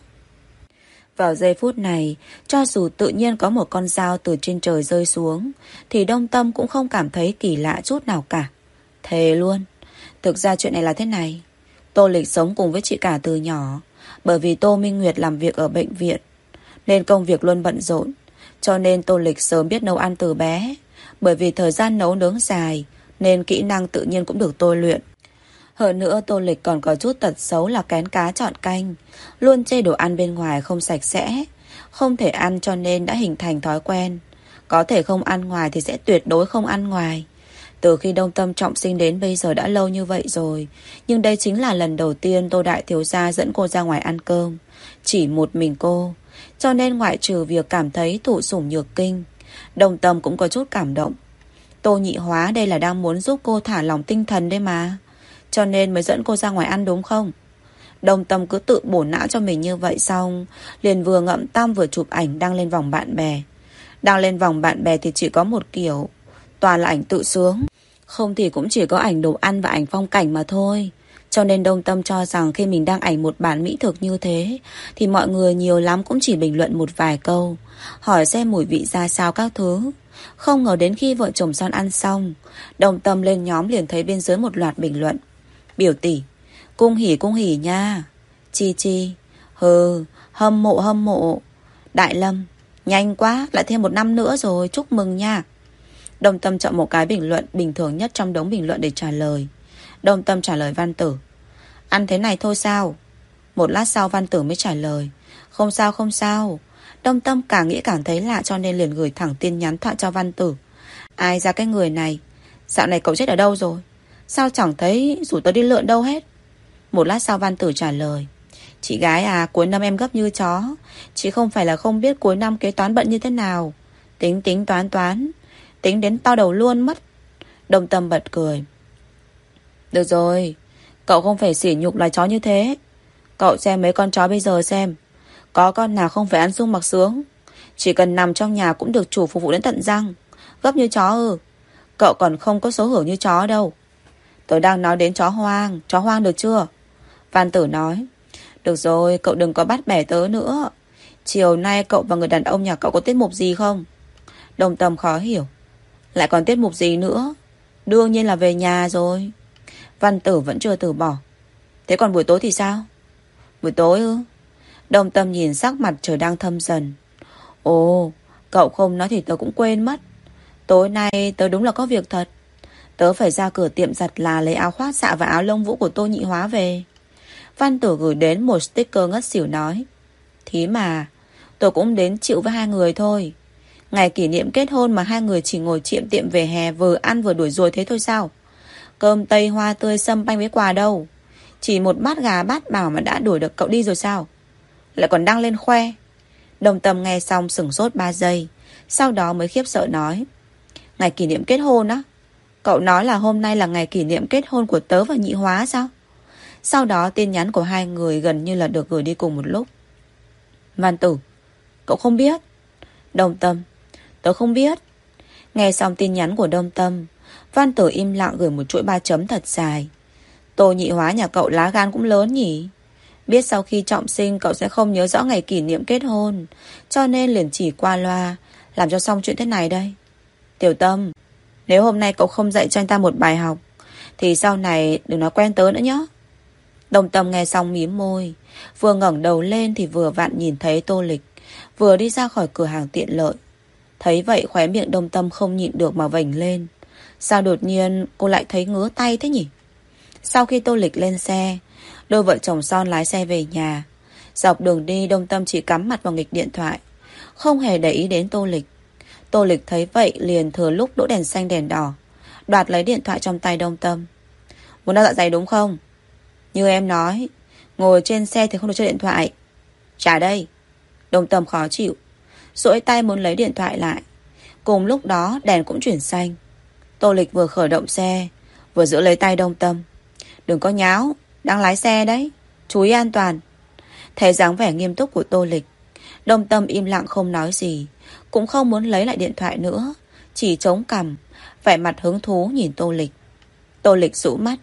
Vào giây phút này, cho dù tự nhiên có một con dao từ trên trời rơi xuống, thì Đông Tâm cũng không cảm thấy kỳ lạ chút nào cả. Thề luôn. Thực ra chuyện này là thế này. Tô Lịch sống cùng với chị cả từ nhỏ. Bởi vì Tô Minh Nguyệt làm việc ở bệnh viện, nên công việc luôn bận rộn. Cho nên Tô Lịch sớm biết nấu ăn từ bé. Bởi vì thời gian nấu nướng dài, nên kỹ năng tự nhiên cũng được tôi luyện. Hơn nữa Tô Lịch còn có chút tật xấu là kén cá chọn canh, luôn chê đồ ăn bên ngoài không sạch sẽ, không thể ăn cho nên đã hình thành thói quen. Có thể không ăn ngoài thì sẽ tuyệt đối không ăn ngoài. Từ khi Đông Tâm trọng sinh đến bây giờ đã lâu như vậy rồi, nhưng đây chính là lần đầu tiên Tô đại thiếu gia dẫn cô ra ngoài ăn cơm. Chỉ một mình cô. Cho nên ngoại trừ việc cảm thấy thụ sủng nhược kinh, Đông Tâm cũng có chút cảm động. Tô nhị hóa đây là đang muốn giúp cô thả lỏng tinh thần đấy mà. Cho nên mới dẫn cô ra ngoài ăn đúng không? Đông Tâm cứ tự bổ não cho mình như vậy xong, liền vừa ngậm tăm vừa chụp ảnh đăng lên vòng bạn bè. Đăng lên vòng bạn bè thì chỉ có một kiểu, toàn là ảnh tự sướng. Không thì cũng chỉ có ảnh đồ ăn và ảnh phong cảnh mà thôi. Cho nên Đông Tâm cho rằng khi mình đăng ảnh một bản mỹ thực như thế, thì mọi người nhiều lắm cũng chỉ bình luận một vài câu, hỏi xem mùi vị ra sao các thứ. Không ngờ đến khi vợ chồng son ăn xong, Đông Tâm lên nhóm liền thấy bên dưới một loạt bình luận. Biểu tỷ, cung hỉ cung hỉ nha. Chi Chi, hừ, hâm mộ hâm mộ. Đại Lâm, nhanh quá, lại thêm một năm nữa rồi, chúc mừng nha. Đông Tâm chọn một cái bình luận bình thường nhất trong đống bình luận để trả lời. Đông Tâm trả lời Văn Tử, ăn thế này thôi sao? Một lát sau Văn Tử mới trả lời, không sao không sao. Đông Tâm càng nghĩ càng thấy lạ cho nên liền gửi thẳng tin nhắn thoại cho Văn Tử. Ai ra cái người này, dạo này cậu chết ở đâu rồi? Sao chẳng thấy rủ tớ đi lượn đâu hết? Một lát sau Văn Tử trả lời, chị gái à, cuối năm em gấp như chó. Chị không phải là không biết cuối năm kế toán bận như thế nào. Tính tính toán toán, tính đến to đầu luôn mất. Đông Tâm bật cười. Được rồi, cậu không phải sỉ nhục loài chó như thế. Cậu xem mấy con chó bây giờ xem, có con nào không phải ăn sung mặc sướng. Chỉ cần nằm trong nhà cũng được chủ phục vụ đến tận răng. Gấp như chó ư? Cậu còn không có số hưởng như chó đâu. Tớ đang nói đến chó hoang. Chó hoang được chưa? Văn Tử nói, được rồi, cậu đừng có bắt bẻ tớ nữa. Chiều nay cậu và người đàn ông nhà cậu có tiết mục gì không? Đông Tâm khó hiểu, lại còn tiết mục gì nữa? Đương nhiên là về nhà rồi. Văn Tử vẫn chưa từ bỏ. Thế còn buổi tối thì sao? Buổi tối ư? Đông Tâm nhìn sắc mặt trời đang thâm dần. Ồ, cậu không nói thì tớ cũng quên mất. Tối nay tớ đúng là có việc thật. Tớ phải ra cửa tiệm giặt là lấy áo khoác xạ và áo lông vũ của Tô nhị hóa về. Văn Tử gửi đến một sticker ngất xỉu nói, Thí mà, tôi cũng đến chịu với hai người thôi. Ngày kỷ niệm kết hôn mà hai người chỉ ngồi chiệm tiệm về hè vừa ăn vừa đuổi ruồi thế thôi sao? Cơm tây hoa tươi sâm panh với quà đâu. Chỉ một bát gà bát bảo mà đã đuổi được cậu đi rồi sao? Lại còn đăng lên khoe. Đồng Tâm nghe xong sửng sốt ba giây, sau đó mới khiếp sợ nói, ngày kỷ niệm kết hôn á? Cậu nói là hôm nay là ngày kỷ niệm kết hôn của tớ và nhị hóa sao? Sau đó tin nhắn của hai người gần như là được gửi đi cùng một lúc. Văn Tử, cậu không biết. Đông Tâm, tớ không biết. Nghe xong tin nhắn của Đông Tâm, Văn Tử im lặng gửi một chuỗi ba chấm thật dài. Tô nhị hóa nhà cậu lá gan cũng lớn nhỉ. Biết sau khi trọng sinh cậu sẽ không nhớ rõ ngày kỷ niệm kết hôn, cho nên liền chỉ qua loa, làm cho xong chuyện thế này đây. Tiểu Tâm, nếu hôm nay cậu không dạy cho anh ta một bài học, thì sau này đừng nói quen tớ nữa nhé. Đông Tâm nghe xong mím môi, vừa ngẩng đầu lên thì vừa vặn nhìn thấy Tô Lịch vừa đi ra khỏi cửa hàng tiện lợi. Thấy vậy khóe miệng Đông Tâm không nhịn được mà vểnh lên. Sao đột nhiên cô lại thấy ngứa tay thế nhỉ? Sau khi Tô Lịch lên xe, đôi vợ chồng son lái xe về nhà. Dọc đường đi Đông Tâm chỉ cắm mặt vào nghịch điện thoại, không hề để ý đến Tô Lịch. Tô Lịch thấy vậy liền thừa lúc đỗ đèn xanh đèn đỏ, đoạt lấy điện thoại trong tay Đông Tâm. Muốn đau dạ dày đúng không? Như em nói, ngồi trên xe thì không được chơi điện thoại. Trả đây. Đông Tâm khó chịu, duỗi tay muốn lấy điện thoại lại. Cùng lúc đó đèn cũng chuyển xanh. Tô Lịch vừa khởi động xe, vừa giữ lấy tay Đông Tâm. Đừng có nháo, đang lái xe đấy, chú ý an toàn. Thấy dáng vẻ nghiêm túc của Tô Lịch, Đông Tâm im lặng không nói gì, cũng không muốn lấy lại điện thoại nữa, chỉ chống cằm, vẻ mặt hứng thú nhìn Tô Lịch. Tô Lịch rũ mắt.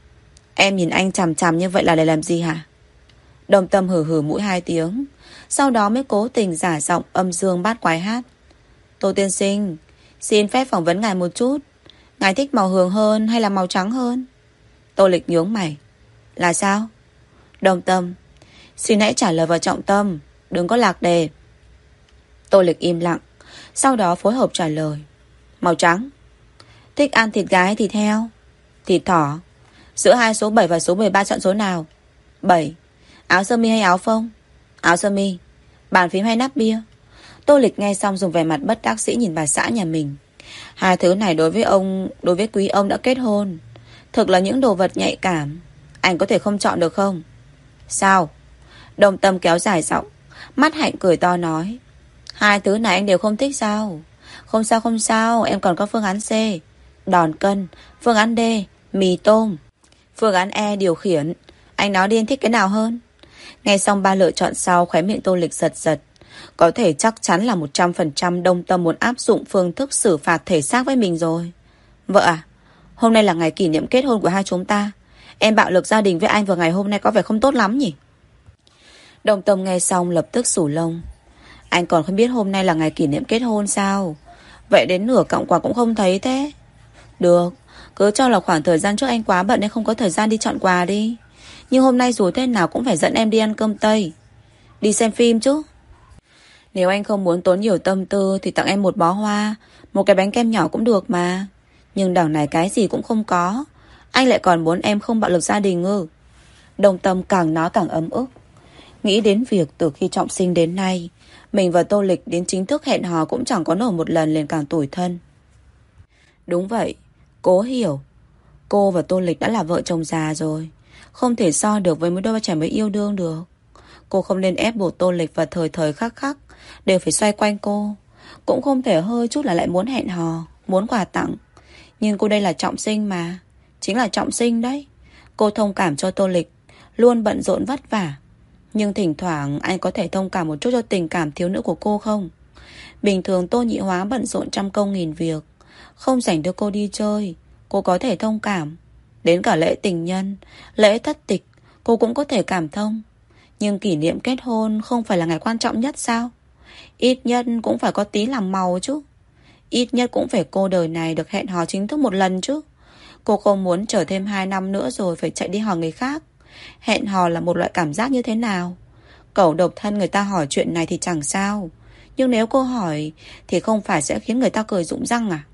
Em nhìn anh chằm chằm như vậy là để làm gì hả? Đông Tâm hừ hừ mũi hai tiếng, sau đó mới cố tình giả giọng âm dương bát quái hát. Tô tiên sinh, xin phép phỏng vấn ngài một chút. Ngài thích màu hường hơn hay là màu trắng hơn? Tô Lịch nhướng mày. Là sao? Đông Tâm, xin hãy trả lời vào trọng tâm, đừng có lạc đề. Tô Lịch im lặng, sau đó phối hợp trả lời. Màu trắng. Thích ăn thịt gà hay thịt heo? Thịt thỏ. Giữa hai số bảy và số mười ba chọn số nào? bảy. Áo sơ mi hay áo phông? Áo sơ mi. Bàn phím hay nắp bia? Tô Lịch nghe xong dùng vẻ mặt bất đắc dĩ nhìn bà xã nhà mình. Hai thứ này đối với ông, đối với quý ông đã kết hôn, thực là những đồ vật nhạy cảm. Anh có thể không chọn được không? Sao? Đồng Tâm kéo dài giọng, mắt hạnh cười to nói. Hai thứ này anh đều không thích sao? Không sao không sao, em còn có phương án C, đòn cân. Phương án D, mì tôm. Phương án E, điều khiển. Anh nói đi, anh thích cái nào hơn? Nghe xong ba lựa chọn sau, khóe miệng Tô Lịch giật giật. Có thể chắc chắn là một trăm phần trăm Đông Tâm muốn áp dụng phương thức xử phạt thể xác với mình rồi. Vợ à, hôm nay là ngày kỷ niệm kết hôn của hai chúng ta. Em bạo lực gia đình với anh vào ngày hôm nay có vẻ không tốt lắm nhỉ? Đông Tâm nghe xong lập tức xù lông. Anh còn không biết hôm nay là ngày kỷ niệm kết hôn sao? Vậy đến nửa cọng quà cũng không thấy thế. Được, cứ cho là khoảng thời gian trước anh quá bận nên không có thời gian đi chọn quà đi. Nhưng hôm nay dù thế nào cũng phải dẫn em đi ăn cơm Tây, đi xem phim chứ. Nếu anh không muốn tốn nhiều tâm tư thì tặng em một bó hoa, một cái bánh kem nhỏ cũng được mà. Nhưng đằng này cái gì cũng không có, anh lại còn muốn em không bạo lực gia đình ư? Đông Tâm càng nói càng ấm ức. Nghĩ đến việc từ khi trọng sinh đến nay, mình và Tô Lịch đến chính thức hẹn hò cũng chẳng có nổi một lần, liền càng tủi thân. Đúng vậy, cố hiểu. Cô và Tô Lịch đã là vợ chồng già rồi, không thể so được với mấy đôi trẻ mới yêu đương được. Cô không nên ép buộc Tô Lịch và thời thời khắc khắc đều phải xoay quanh cô. Cũng không thể hơi chút là lại muốn hẹn hò, muốn quà tặng. Nhưng cô đây là trọng sinh mà, chính là trọng sinh đấy. Cô thông cảm cho Tô Lịch luôn bận rộn vất vả, nhưng thỉnh thoảng anh có thể thông cảm một chút cho tình cảm thiếu nữ của cô không? Bình thường Tô Nhị Hóa bận rộn trăm công nghìn việc, không rảnh đưa cô đi chơi, cô có thể thông cảm. Đến cả lễ tình nhân, lễ thất tịch, cô cũng có thể cảm thông. Nhưng kỷ niệm kết hôn không phải là ngày quan trọng nhất sao? Ít nhất cũng phải có tí làm màu chứ. Ít nhất cũng phải cô đời này được hẹn hò chính thức một lần chứ. Cô không muốn chờ thêm hai năm nữa rồi phải chạy đi hỏi người khác. Hẹn hò là một loại cảm giác như thế nào? Cẩu độc thân người ta hỏi chuyện này thì chẳng sao, nhưng nếu cô hỏi thì không phải sẽ khiến người ta cười rụng răng à?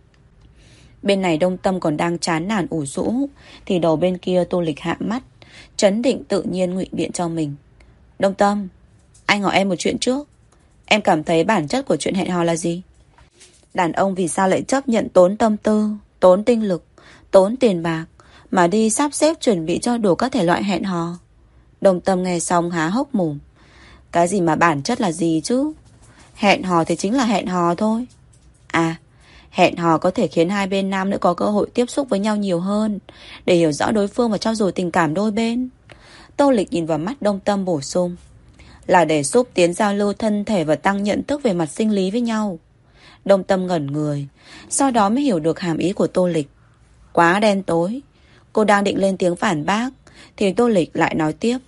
Bên này Đông Tâm còn đang chán nản ủ rũ, thì đầu bên kia Tô Lịch hạ mắt, trấn định tự nhiên ngụy biện cho mình. Đông Tâm, anh hỏi em một chuyện trước. Em cảm thấy bản chất của chuyện hẹn hò là gì? Đàn ông vì sao lại chấp nhận tốn tâm tư, tốn tinh lực, tốn tiền bạc mà đi sắp xếp chuẩn bị cho đủ các thể loại hẹn hò? Đông Tâm nghe xong há hốc mồm. Cái gì mà bản chất là gì chứ? Hẹn hò thì chính là hẹn hò thôi. À, hẹn hò có thể khiến hai bên nam nữ có cơ hội tiếp xúc với nhau nhiều hơn, để hiểu rõ đối phương và trau dồi tình cảm đôi bên. Tô Lịch nhìn vào mắt Đông Tâm bổ sung. Là để xúc tiến giao lưu thân thể và tăng nhận thức về mặt sinh lý với nhau. Đông Tâm ngẩn người, sau đó mới hiểu được hàm ý của Tô Lịch. Quá đen tối. Cô đang định lên tiếng phản bác thì Tô Lịch lại nói tiếp.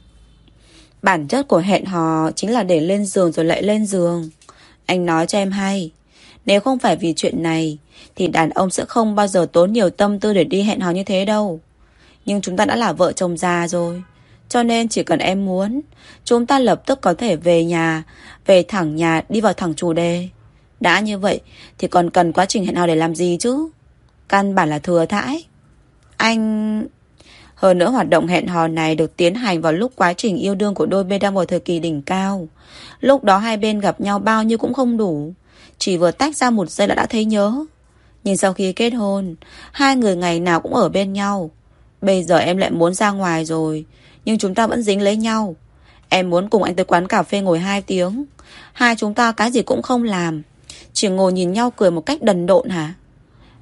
Bản chất của hẹn hò chính là để lên giường rồi lại lên giường. Anh nói cho em hay, nếu không phải vì chuyện này thì đàn ông sẽ không bao giờ tốn nhiều tâm tư để đi hẹn hò như thế đâu. Nhưng chúng ta đã là vợ chồng già rồi, cho nên chỉ cần em muốn, chúng ta lập tức có thể về nhà, về thẳng nhà, đi vào thẳng chủ đề. Đã như vậy thì còn cần quá trình hẹn hò để làm gì chứ? Căn bản là thừa thãi. Anh... Hơn nữa hoạt động hẹn hò này được tiến hành vào lúc quá trình yêu đương của đôi bên đang vào thời kỳ đỉnh cao. Lúc đó hai bên gặp nhau bao nhiêu cũng không đủ, chỉ vừa tách ra một giây là đã thấy nhớ. Nhưng sau khi kết hôn, hai người ngày nào cũng ở bên nhau. Bây giờ em lại muốn ra ngoài rồi, nhưng chúng ta vẫn dính lấy nhau. Em muốn cùng anh tới quán cà phê ngồi hai tiếng, hai chúng ta cái gì cũng không làm, chỉ ngồi nhìn nhau cười một cách đần độn hả?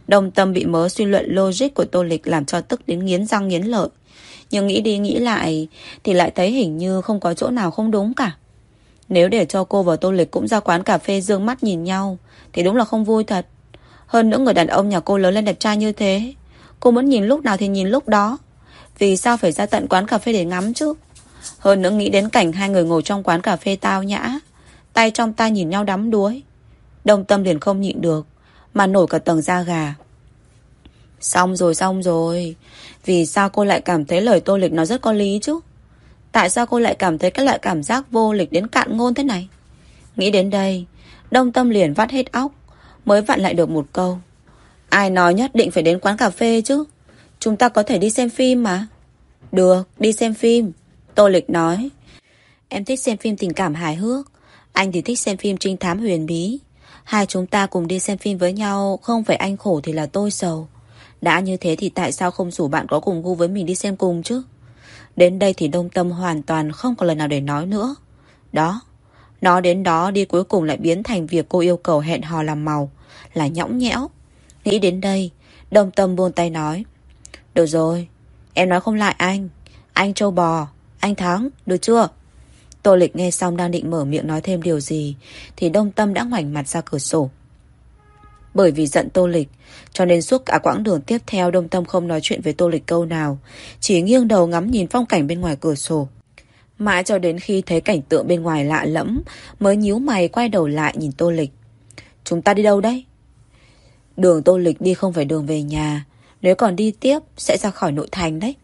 Đông Tâm bị mớ suy luận logic của Tô Lịch làm cho tức đến nghiến răng nghiến lợi. Nhưng nghĩ đi nghĩ lại thì lại thấy hình như không có chỗ nào không đúng cả. Nếu để cho cô và Tô Lịch cũng ra quán cà phê dương mắt nhìn nhau thì đúng là không vui thật. Hơn nữa người đàn ông nhà cô lớn lên đẹp trai như thế, cô muốn nhìn lúc nào thì nhìn lúc đó. Vì sao phải ra tận quán cà phê để ngắm chứ? Hơn nữa nghĩ đến cảnh hai người ngồi trong quán cà phê tao nhã, tay trong tay nhìn nhau đắm đuối, Đông Tâm liền không nhịn được mà nổi cả tầng da gà. Xong rồi xong rồi. Vì sao cô lại cảm thấy lời Tô Lịch nó rất có lý chứ? Tại sao cô lại cảm thấy cái loại cảm giác vô lịch đến cạn ngôn thế này? Nghĩ đến đây, Đông Tâm liền vắt hết óc, mới vặn lại được một câu. Ai nói nhất định phải đến quán cà phê chứ? Chúng ta có thể đi xem phim mà. Được, đi xem phim, Tô Lịch nói. Em thích xem phim tình cảm hài hước, anh thì thích xem phim trinh thám huyền bí. Hai chúng ta cùng đi xem phim với nhau, không phải anh khổ thì là tôi sầu. Đã như thế thì tại sao không rủ bạn có cùng gu với mình đi xem cùng chứ? Đến đây thì Đông Tâm hoàn toàn không có lời nào để nói nữa. Đó, nói đến đó đi cuối cùng lại biến thành việc cô yêu cầu hẹn hò làm màu, là nhõng nhẽo. Nghĩ đến đây, Đông Tâm buông tay nói. Được rồi, em nói không lại anh. Anh trâu bò, anh thắng, được chưa? Tô Lịch nghe xong đang định mở miệng nói thêm điều gì thì Đông Tâm đã ngoảnh mặt ra cửa sổ. Bởi vì giận Tô Lịch, cho nên suốt cả quãng đường tiếp theo Đông Tâm không nói chuyện với Tô Lịch câu nào, chỉ nghiêng đầu ngắm nhìn phong cảnh bên ngoài cửa sổ. Mãi cho đến khi thấy cảnh tượng bên ngoài lạ lẫm mới nhíu mày quay đầu lại nhìn Tô Lịch. Chúng ta đi đâu đấy? Đường Tô Lịch đi không phải đường về nhà, nếu còn đi tiếp sẽ ra khỏi nội thành đấy.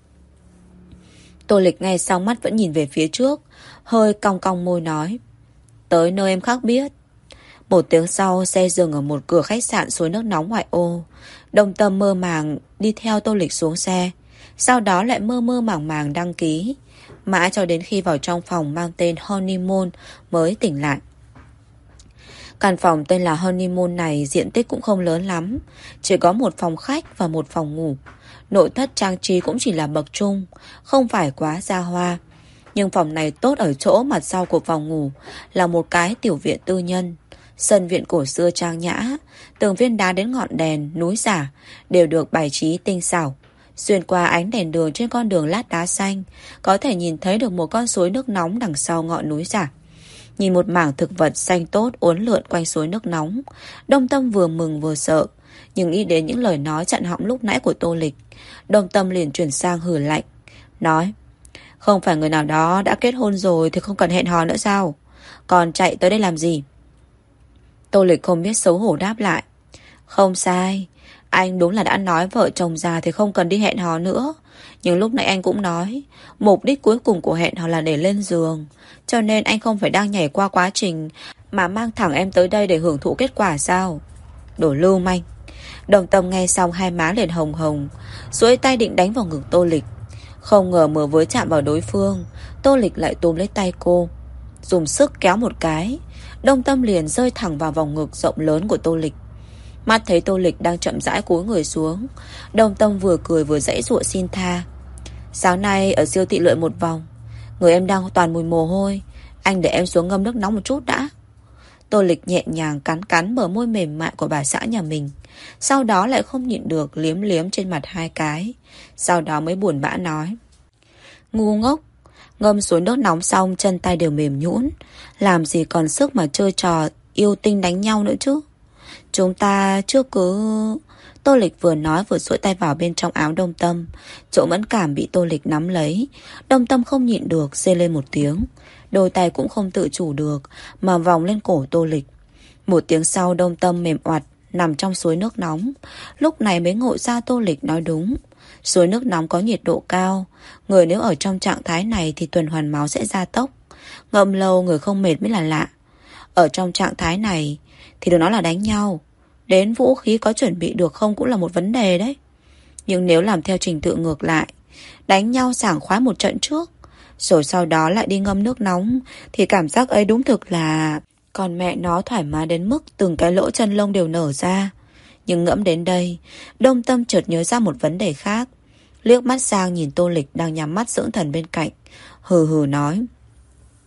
Tô Lịch nghe xong mắt vẫn nhìn về phía trước, hơi cong cong môi nói. Tới nơi em khác biết. Một tiếng sau, xe dừng ở một cửa khách sạn suối nước nóng ngoại ô. Đông Tâm mơ màng đi theo Tô Lịch xuống xe, sau đó lại mơ mơ màng màng đăng ký. Mãi cho đến khi vào trong phòng mang tên Honeymoon mới tỉnh lại. Căn phòng tên là Honeymoon này diện tích cũng không lớn lắm, chỉ có một phòng khách và một phòng ngủ. Nội thất trang trí cũng chỉ là bậc trung, không phải quá xa hoa. Nhưng phòng này tốt ở chỗ mặt sau của phòng ngủ là một cái tiểu viện tư nhân. Sân viện cổ xưa trang nhã, tường viên đá đến ngọn đèn, núi giả đều được bày trí tinh xảo. Xuyên qua ánh đèn đường trên con đường lát đá xanh, có thể nhìn thấy được một con suối nước nóng đằng sau ngọn núi giả. Nhìn một mảng thực vật xanh tốt uốn lượn quanh suối nước nóng, Đông Tâm vừa mừng vừa sợ. Nhưng nghĩ đến những lời nói chặn họng lúc nãy của Tô Lịch, Đông Tâm liền chuyển sang hừ lạnh, nói. Không phải người nào đó đã kết hôn rồi thì không cần hẹn hò nữa sao? Còn chạy tới đây làm gì? Tô Lịch không biết xấu hổ đáp lại. Không sai, anh đúng là đã nói vợ chồng già thì không cần đi hẹn hò nữa. Nhưng lúc nãy anh cũng nói, mục đích cuối cùng của hẹn hò là để lên giường. Cho nên anh không phải đang nhảy qua quá trình mà mang thẳng em tới đây để hưởng thụ kết quả sao? Đồ lưu manh. Đồng Tâm nghe xong hai má liền hồng hồng, duỗi tay định đánh vào ngực Tô Lịch. Không ngờ vừa mới chạm vào đối phương, Tô Lịch lại túm lấy tay cô, dùng sức kéo một cái. Đông Tâm liền rơi thẳng vào vòng ngực rộng lớn của Tô Lịch. Mắt thấy Tô Lịch đang chậm rãi cúi người xuống, Đông Tâm vừa cười vừa giãy giụa xin tha. Sáng nay ở siêu thị lượn một vòng, người em đang toàn mùi mồ hôi, anh để em xuống ngâm nước nóng một chút đã. Tô Lịch nhẹ nhàng cắn cắn bờ môi mềm mại của bà xã nhà mình, sau đó lại không nhịn được liếm liếm trên mặt hai cái. Sau đó mới buồn bã nói. Ngu ngốc, ngâm suối nước nóng xong chân tay đều mềm nhũn, làm gì còn sức mà chơi trò yêu tinh đánh nhau nữa chứ. Chúng ta chưa cứ... Tô Lịch vừa nói vừa duỗi tay vào bên trong áo Đông Tâm. Chỗ mẫn cảm bị Tô Lịch nắm lấy. Đông Tâm không nhịn được rên lên một tiếng. Đôi tay cũng không tự chủ được mà vòng lên cổ Tô Lịch. Một tiếng sau Đông Tâm mềm oặt nằm trong suối nước nóng. Lúc này mới ngộ ra Tô Lịch nói đúng. Suối nước nóng có nhiệt độ cao, người nếu ở trong trạng thái này thì tuần hoàn máu sẽ gia tốc. Ngâm lâu người không mệt mới là lạ. Ở trong trạng thái này thì đừng nói là đánh nhau, đến vũ khí có chuẩn bị được không cũng là một vấn đề đấy. Nhưng nếu làm theo trình tự ngược lại, đánh nhau sảng khoái một trận trước, rồi sau đó lại đi ngâm nước nóng, thì cảm giác ấy đúng thực là... Còn mẹ nó thoải mái đến mức từng cái lỗ chân lông đều nở ra. Nhưng ngẫm đến đây, Đông Tâm chợt nhớ ra một vấn đề khác. Liếc mắt sang nhìn Tô Lịch đang nhắm mắt dưỡng thần bên cạnh, hừ hừ nói.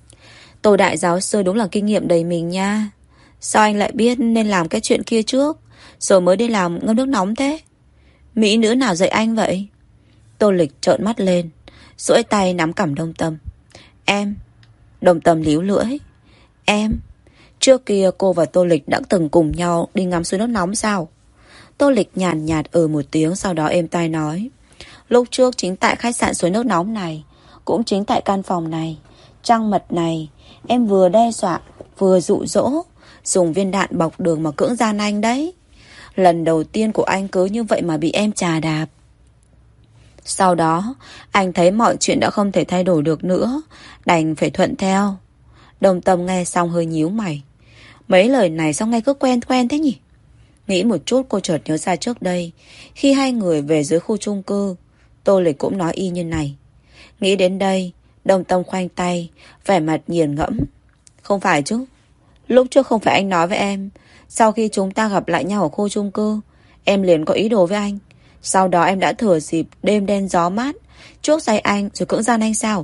Tô đại giáo sư đúng là kinh nghiệm đầy mình nha. Sao anh lại biết nên làm cái chuyện kia trước, rồi mới đi làm ngâm nước nóng thế? Mỹ nữ nào dạy anh vậy? Tô Lịch trợn mắt lên, duỗi tay nắm cằm Đông Tâm. Em. Đông Tâm líu lưỡi. Em. Trước kia cô và Tô Lịch đã từng cùng nhau đi ngắm suối nước nóng sao? Tô Lịch nhàn nhạt, nhạt ừ một tiếng, sau đó êm tai nói. Lúc trước chính tại khách sạn suối nước nóng này, cũng chính tại căn phòng này, trăng mật này, em vừa đe dọa, vừa dụ dỗ, dùng viên đạn bọc đường mà cưỡng gian anh đấy. Lần đầu tiên của anh cứ như vậy mà bị em chà đạp. Sau đó, anh thấy mọi chuyện đã không thể thay đổi được nữa, đành phải thuận theo. Đông Tâm nghe xong hơi nhíu mày. Mấy lời này sao nghe cứ quen quen thế nhỉ? Nghĩ một chút cô chợt nhớ ra trước đây, khi hai người về dưới khu chung cư, Tô Lịch cũng nói y như này. Nghĩ đến đây, Đông Tâm khoanh tay, vẻ mặt nghiền ngẫm. Không phải chứ? Lúc trước không phải anh nói với em, sau khi chúng ta gặp lại nhau ở khu chung cư, em liền có ý đồ với anh. Sau đó em đã thừa dịp đêm đen gió mát, chuốc say anh rồi cưỡng gian anh sao?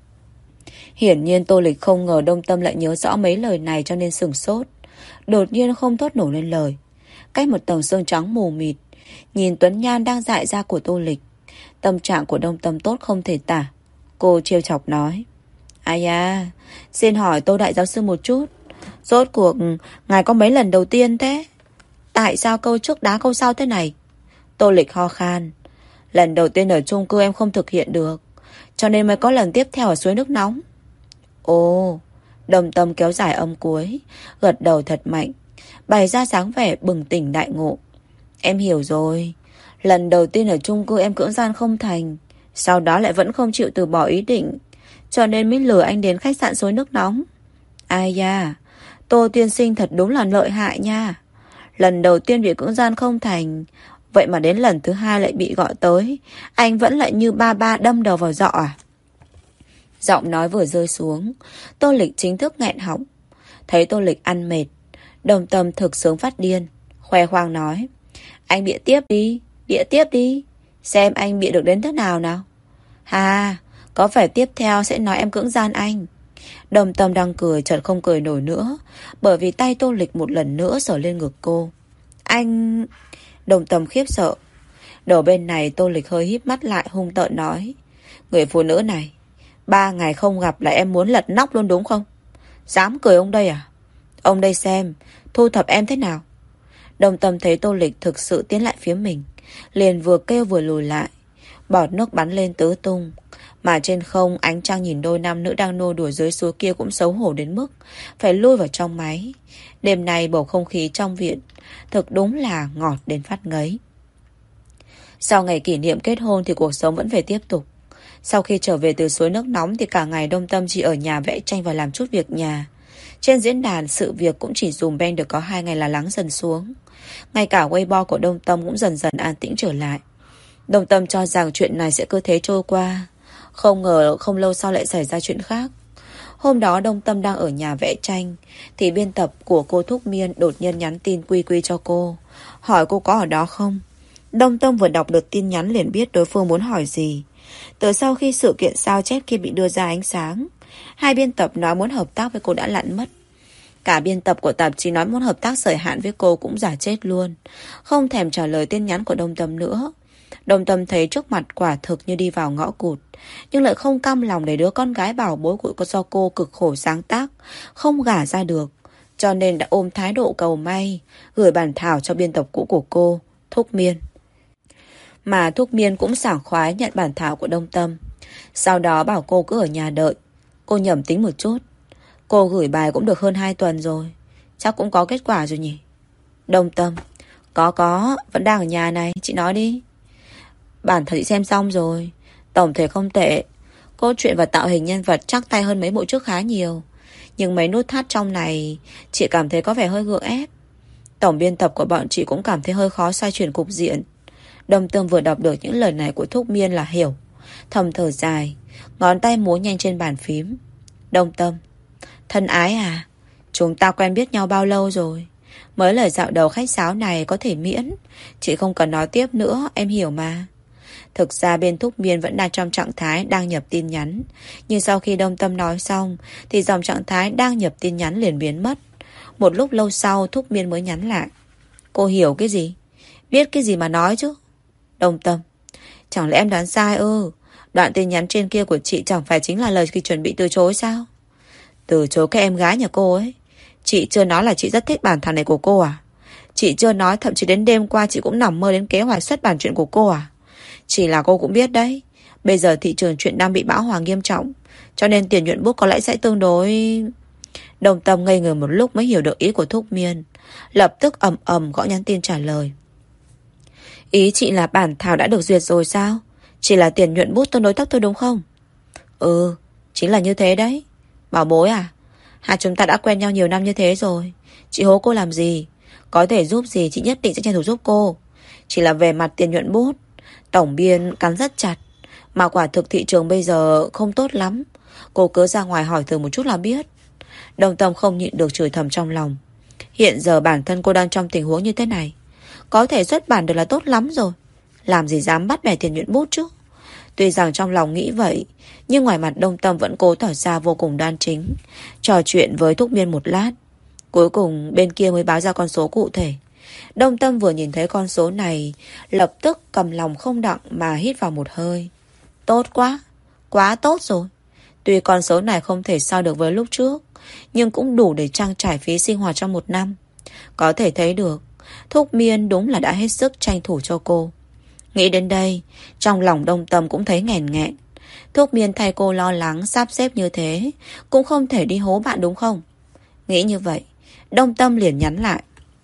Hiển nhiên Tô Lịch không ngờ Đông Tâm lại nhớ rõ mấy lời này cho nên sửng sốt. Đột nhiên không thốt nổi lên lời. Cách một tầng sương trắng mù mịt, nhìn tuấn nhan đang dại ra của Tô Lịch. Tâm trạng của Đông Tâm tốt không thể tả. Cô trêu chọc nói. Ai à, xin hỏi Tô đại giáo sư một chút, rốt cuộc ngài có mấy lần đầu tiên thế? Tại sao câu trước đá câu sau thế này? Tô Lịch ho khan. Lần đầu tiên ở chung cư em không thực hiện được, cho nên mới có lần tiếp theo ở suối nước nóng. Ồ. Đông Tâm kéo dài âm cuối, gật đầu thật mạnh, bày ra dáng vẻ bừng tỉnh đại ngộ. Em hiểu rồi. Lần đầu tiên ở chung cư em cưỡng gian không thành, sau đó lại vẫn không chịu từ bỏ ý định, cho nên mới lừa anh đến khách sạn suối nước nóng. Ai da, Tô tiên sinh thật đúng là lợi hại nha. Lần đầu tiên bị cưỡng gian không thành, vậy mà đến lần thứ hai lại bị gọi tới, anh vẫn lại như ba ba đâm đầu vào dọ à? Giọng nói vừa rơi xuống, Tô Lịch chính thức nghẹn họng. Thấy Tô Lịch ăn mệt, Đông Tâm thực sướng phát điên, khoe khoang nói. Anh bịa tiếp đi, bịa tiếp đi, xem anh bịa được đến thế nào nào. À, có phải tiếp theo sẽ nói em cưỡng gian anh? Đông Tâm đang cười chợt không cười nổi nữa, bởi vì tay Tô Lịch một lần nữa sờ lên ngực cô. Anh... Đông Tâm khiếp sợ. Đầu bên này Tô Lịch hơi híp mắt lại hung tợn nói. Người phụ nữ này, ba ngày không gặp là em muốn lật nóc luôn đúng không? Dám cười ông đây à? Ông đây xem, thu thập em thế nào? Đông Tâm thấy Tô Lịch thực sự tiến lại phía mình, liền vừa kêu vừa lùi lại. Bọt nước bắn lên tứ tung. Mà trên không ánh trăng nhìn đôi nam nữ đang nô đùa dưới suối kia cũng xấu hổ đến mức phải lui vào trong máy. Đêm nay bầu không khí trong viện thực đúng là ngọt đến phát ngấy. Sau ngày kỷ niệm kết hôn thì cuộc sống vẫn phải tiếp tục. Sau khi trở về từ suối nước nóng thì cả ngày Đông Tâm chỉ ở nhà vẽ tranh và làm chút việc nhà. Trên diễn đàn sự việc cũng chỉ dùm beng được có hai ngày là lắng dần xuống. Ngay cả Weibo của Đông Tâm cũng dần dần an tĩnh trở lại. Đông Tâm cho rằng chuyện này sẽ cứ thế trôi qua. Không ngờ không lâu sau lại xảy ra chuyện khác. Hôm đó Đông Tâm đang ở nhà vẽ tranh thì biên tập của cô Thúc Miên đột nhiên nhắn tin quy quy cho cô, hỏi cô có ở đó không. Đông Tâm vừa đọc được tin nhắn liền biết đối phương muốn hỏi gì. Từ sau khi sự kiện sao chép kia bị đưa ra ánh sáng, hai biên tập nói muốn hợp tác với cô đã lặn mất. Cả biên tập của tạp chí nói muốn hợp tác thời hạn với cô cũng giả chết luôn, không thèm trả lời tin nhắn của Đông Tâm nữa. Đông Tâm thấy trước mặt quả thực như đi vào ngõ cụt, nhưng lại không cam lòng để đứa con gái bảo bối của do cô cực khổ sáng tác không gả ra được, cho nên đã ôm thái độ cầu may, gửi bản thảo cho biên tập cũ của cô, Thúc Miên. Mà Thúc Miên cũng sảng khoái nhận bản thảo của Đông Tâm. Sau đó bảo cô cứ ở nhà đợi. Cô nhẩm tính một chút, cô gửi bài cũng được hơn hai tuần rồi, chắc cũng có kết quả rồi nhỉ. Đông Tâm: Có có, vẫn đang ở nhà này, chị nói đi. Bản thảo chị xem xong rồi, tổng thể không tệ. Câu chuyện và tạo hình nhân vật chắc tay hơn mấy bộ trước khá nhiều, nhưng mấy nút thắt trong này chị cảm thấy có vẻ hơi gượng ép. Tổng biên tập của bọn chị cũng cảm thấy hơi khó xoay chuyển cục diện. Đông Tâm vừa đọc được những lời này của Thúc Miên là hiểu, thầm thở dài, ngón tay múa nhanh trên bàn phím. Đông Tâm: Thân ái à, chúng ta quen biết nhau bao lâu rồi? Mới lời dạo đầu khách sáo này có thể miễn, chị không cần nói tiếp nữa, em hiểu mà. Thực ra bên Thúc Miên vẫn đang trong trạng thái đang nhập tin nhắn, nhưng sau khi Đông Tâm nói xong thì dòng trạng thái đang nhập tin nhắn liền biến mất. Một lúc lâu sau Thúc Miên mới nhắn lại. Cô hiểu cái gì? Biết cái gì mà nói chứ? Đông Tâm, chẳng lẽ em đoán sai ư? Đoạn tin nhắn trên kia của chị chẳng phải chính là lời khi chuẩn bị từ chối sao? Từ chối cái em gái nhà cô ấy. Chị chưa nói là chị rất thích bản thảo này của cô à? Chị chưa nói thậm chí đến đêm qua chị cũng nằm mơ đến kế hoạch xuất bản chuyện của cô à? Chỉ là cô cũng biết đấy, bây giờ thị trường chuyện đang bị bão hòa nghiêm trọng, cho nên tiền nhuận bút có lẽ sẽ tương đối... Đồng Tâm ngây người một lúc mới hiểu được ý của Thúc Miên, lập tức ầm ầm gõ nhắn tin trả lời. Ý chị là bản thảo đã được duyệt rồi sao? Chỉ là tiền nhuận bút tương đối thấp thôi đúng không? Ừ, chính là như thế đấy. Bảo bối à, hai chúng ta đã quen nhau nhiều năm như thế rồi, chị hố cô làm gì? Có thể giúp gì chị nhất định sẽ tranh thủ giúp cô. Chỉ là về mặt tiền nhuận bút, tổng biên cắn rất chặt, mà quả thực thị trường bây giờ không tốt lắm. Cô cứ ra ngoài hỏi thử một chút là biết. Đồng Tâm không nhịn được chửi thầm trong lòng. Hiện giờ bản thân cô đang trong tình huống như thế này, có thể xuất bản được là tốt lắm rồi, làm gì dám bắt bẻ tiền nhuận bút chứ. Tuy rằng trong lòng nghĩ vậy, nhưng ngoài mặt Đông Tâm vẫn cố tỏ ra vô cùng đoan chính, trò chuyện với Thúc Miên một lát. Cuối cùng bên kia mới báo ra con số cụ thể. Đông Tâm vừa nhìn thấy con số này, lập tức cầm lòng không đặng mà hít vào một hơi. Tốt quá, quá tốt rồi. Tuy con số này không thể so được với lúc trước, nhưng cũng đủ để trang trải phí sinh hoạt trong một năm. Có thể thấy được, Thúc Miên đúng là đã hết sức tranh thủ cho cô. Nghĩ đến đây, trong lòng Đông Tâm cũng thấy nghẹn nghẹn. Thúc Miên thay cô lo lắng sắp xếp như thế, cũng không thể đi hố bạn đúng không? Nghĩ như vậy, Đông Tâm liền nhắn lại.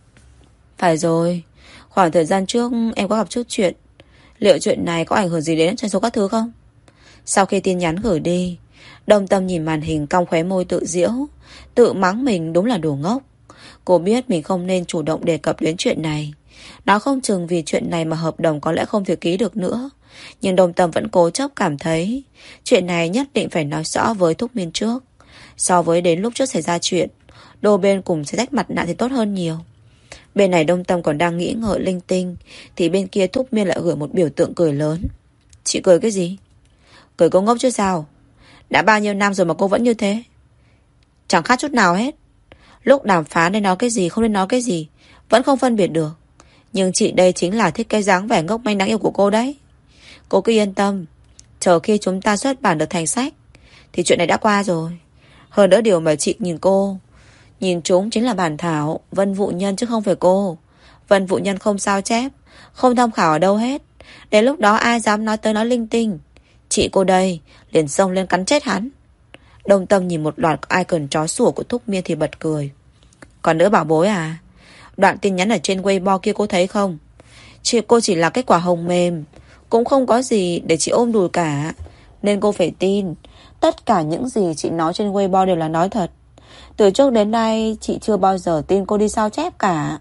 Phải rồi, khoảng thời gian trước em có gặp chút chuyện. Liệu chuyện này có ảnh hưởng gì đến doanh số các thứ không? Sau khi tin nhắn gửi đi, Đông Tâm nhìn màn hình cong khóe môi tự giễu, tự mắng mình đúng là đồ ngốc. Cô biết mình không nên chủ động đề cập đến chuyện này. Nó không chừng vì chuyện này mà hợp đồng có lẽ không thể ký được nữa. Nhưng Đông Tâm vẫn cố chấp cảm thấy chuyện này nhất định phải nói rõ với Thúc Miên trước. So với đến lúc trước xảy ra chuyện, đôi bên cùng sẽ rách mặt nạ thì tốt hơn nhiều. Bên này Đông Tâm còn đang nghĩ ngợi linh tinh, thì bên kia Thúc Miên lại gửi một biểu tượng cười lớn. Chị cười cái gì? Cười cô ngốc chứ sao? Đã bao nhiêu năm rồi mà cô vẫn như thế? Chẳng khác chút nào hết. Lúc đàm phán nên nói cái gì không nên nói cái gì, vẫn không phân biệt được. Nhưng chị đây chính là thích cái dáng vẻ ngốc manh đáng yêu của cô đấy. Cô cứ yên tâm, chờ khi chúng ta xuất bản được thành sách thì chuyện này đã qua rồi. Hơn nữa điều mà chị nhìn cô nhìn chúng chính là bản thảo Vân Vụ Nhân chứ không phải cô. Vân Vụ Nhân không sao chép, không tham khảo ở đâu hết. Đến lúc đó ai dám nói tới nói linh tinh, chị cô đây liền xông lên cắn chết hắn. Đông Tâm nhìn một loạt icon chó sủa của Thúc Miên thì bật cười. Còn nữa bảo bối à, đoạn tin nhắn ở trên Weibo kia cô thấy không? Chị cô chỉ là kết quả hồng mềm, cũng không có gì để chị ôm đùi cả. Nên cô phải tin tất cả những gì chị nói trên Weibo đều là nói thật. Từ trước đến nay chị chưa bao giờ tin cô đi sao chép cả.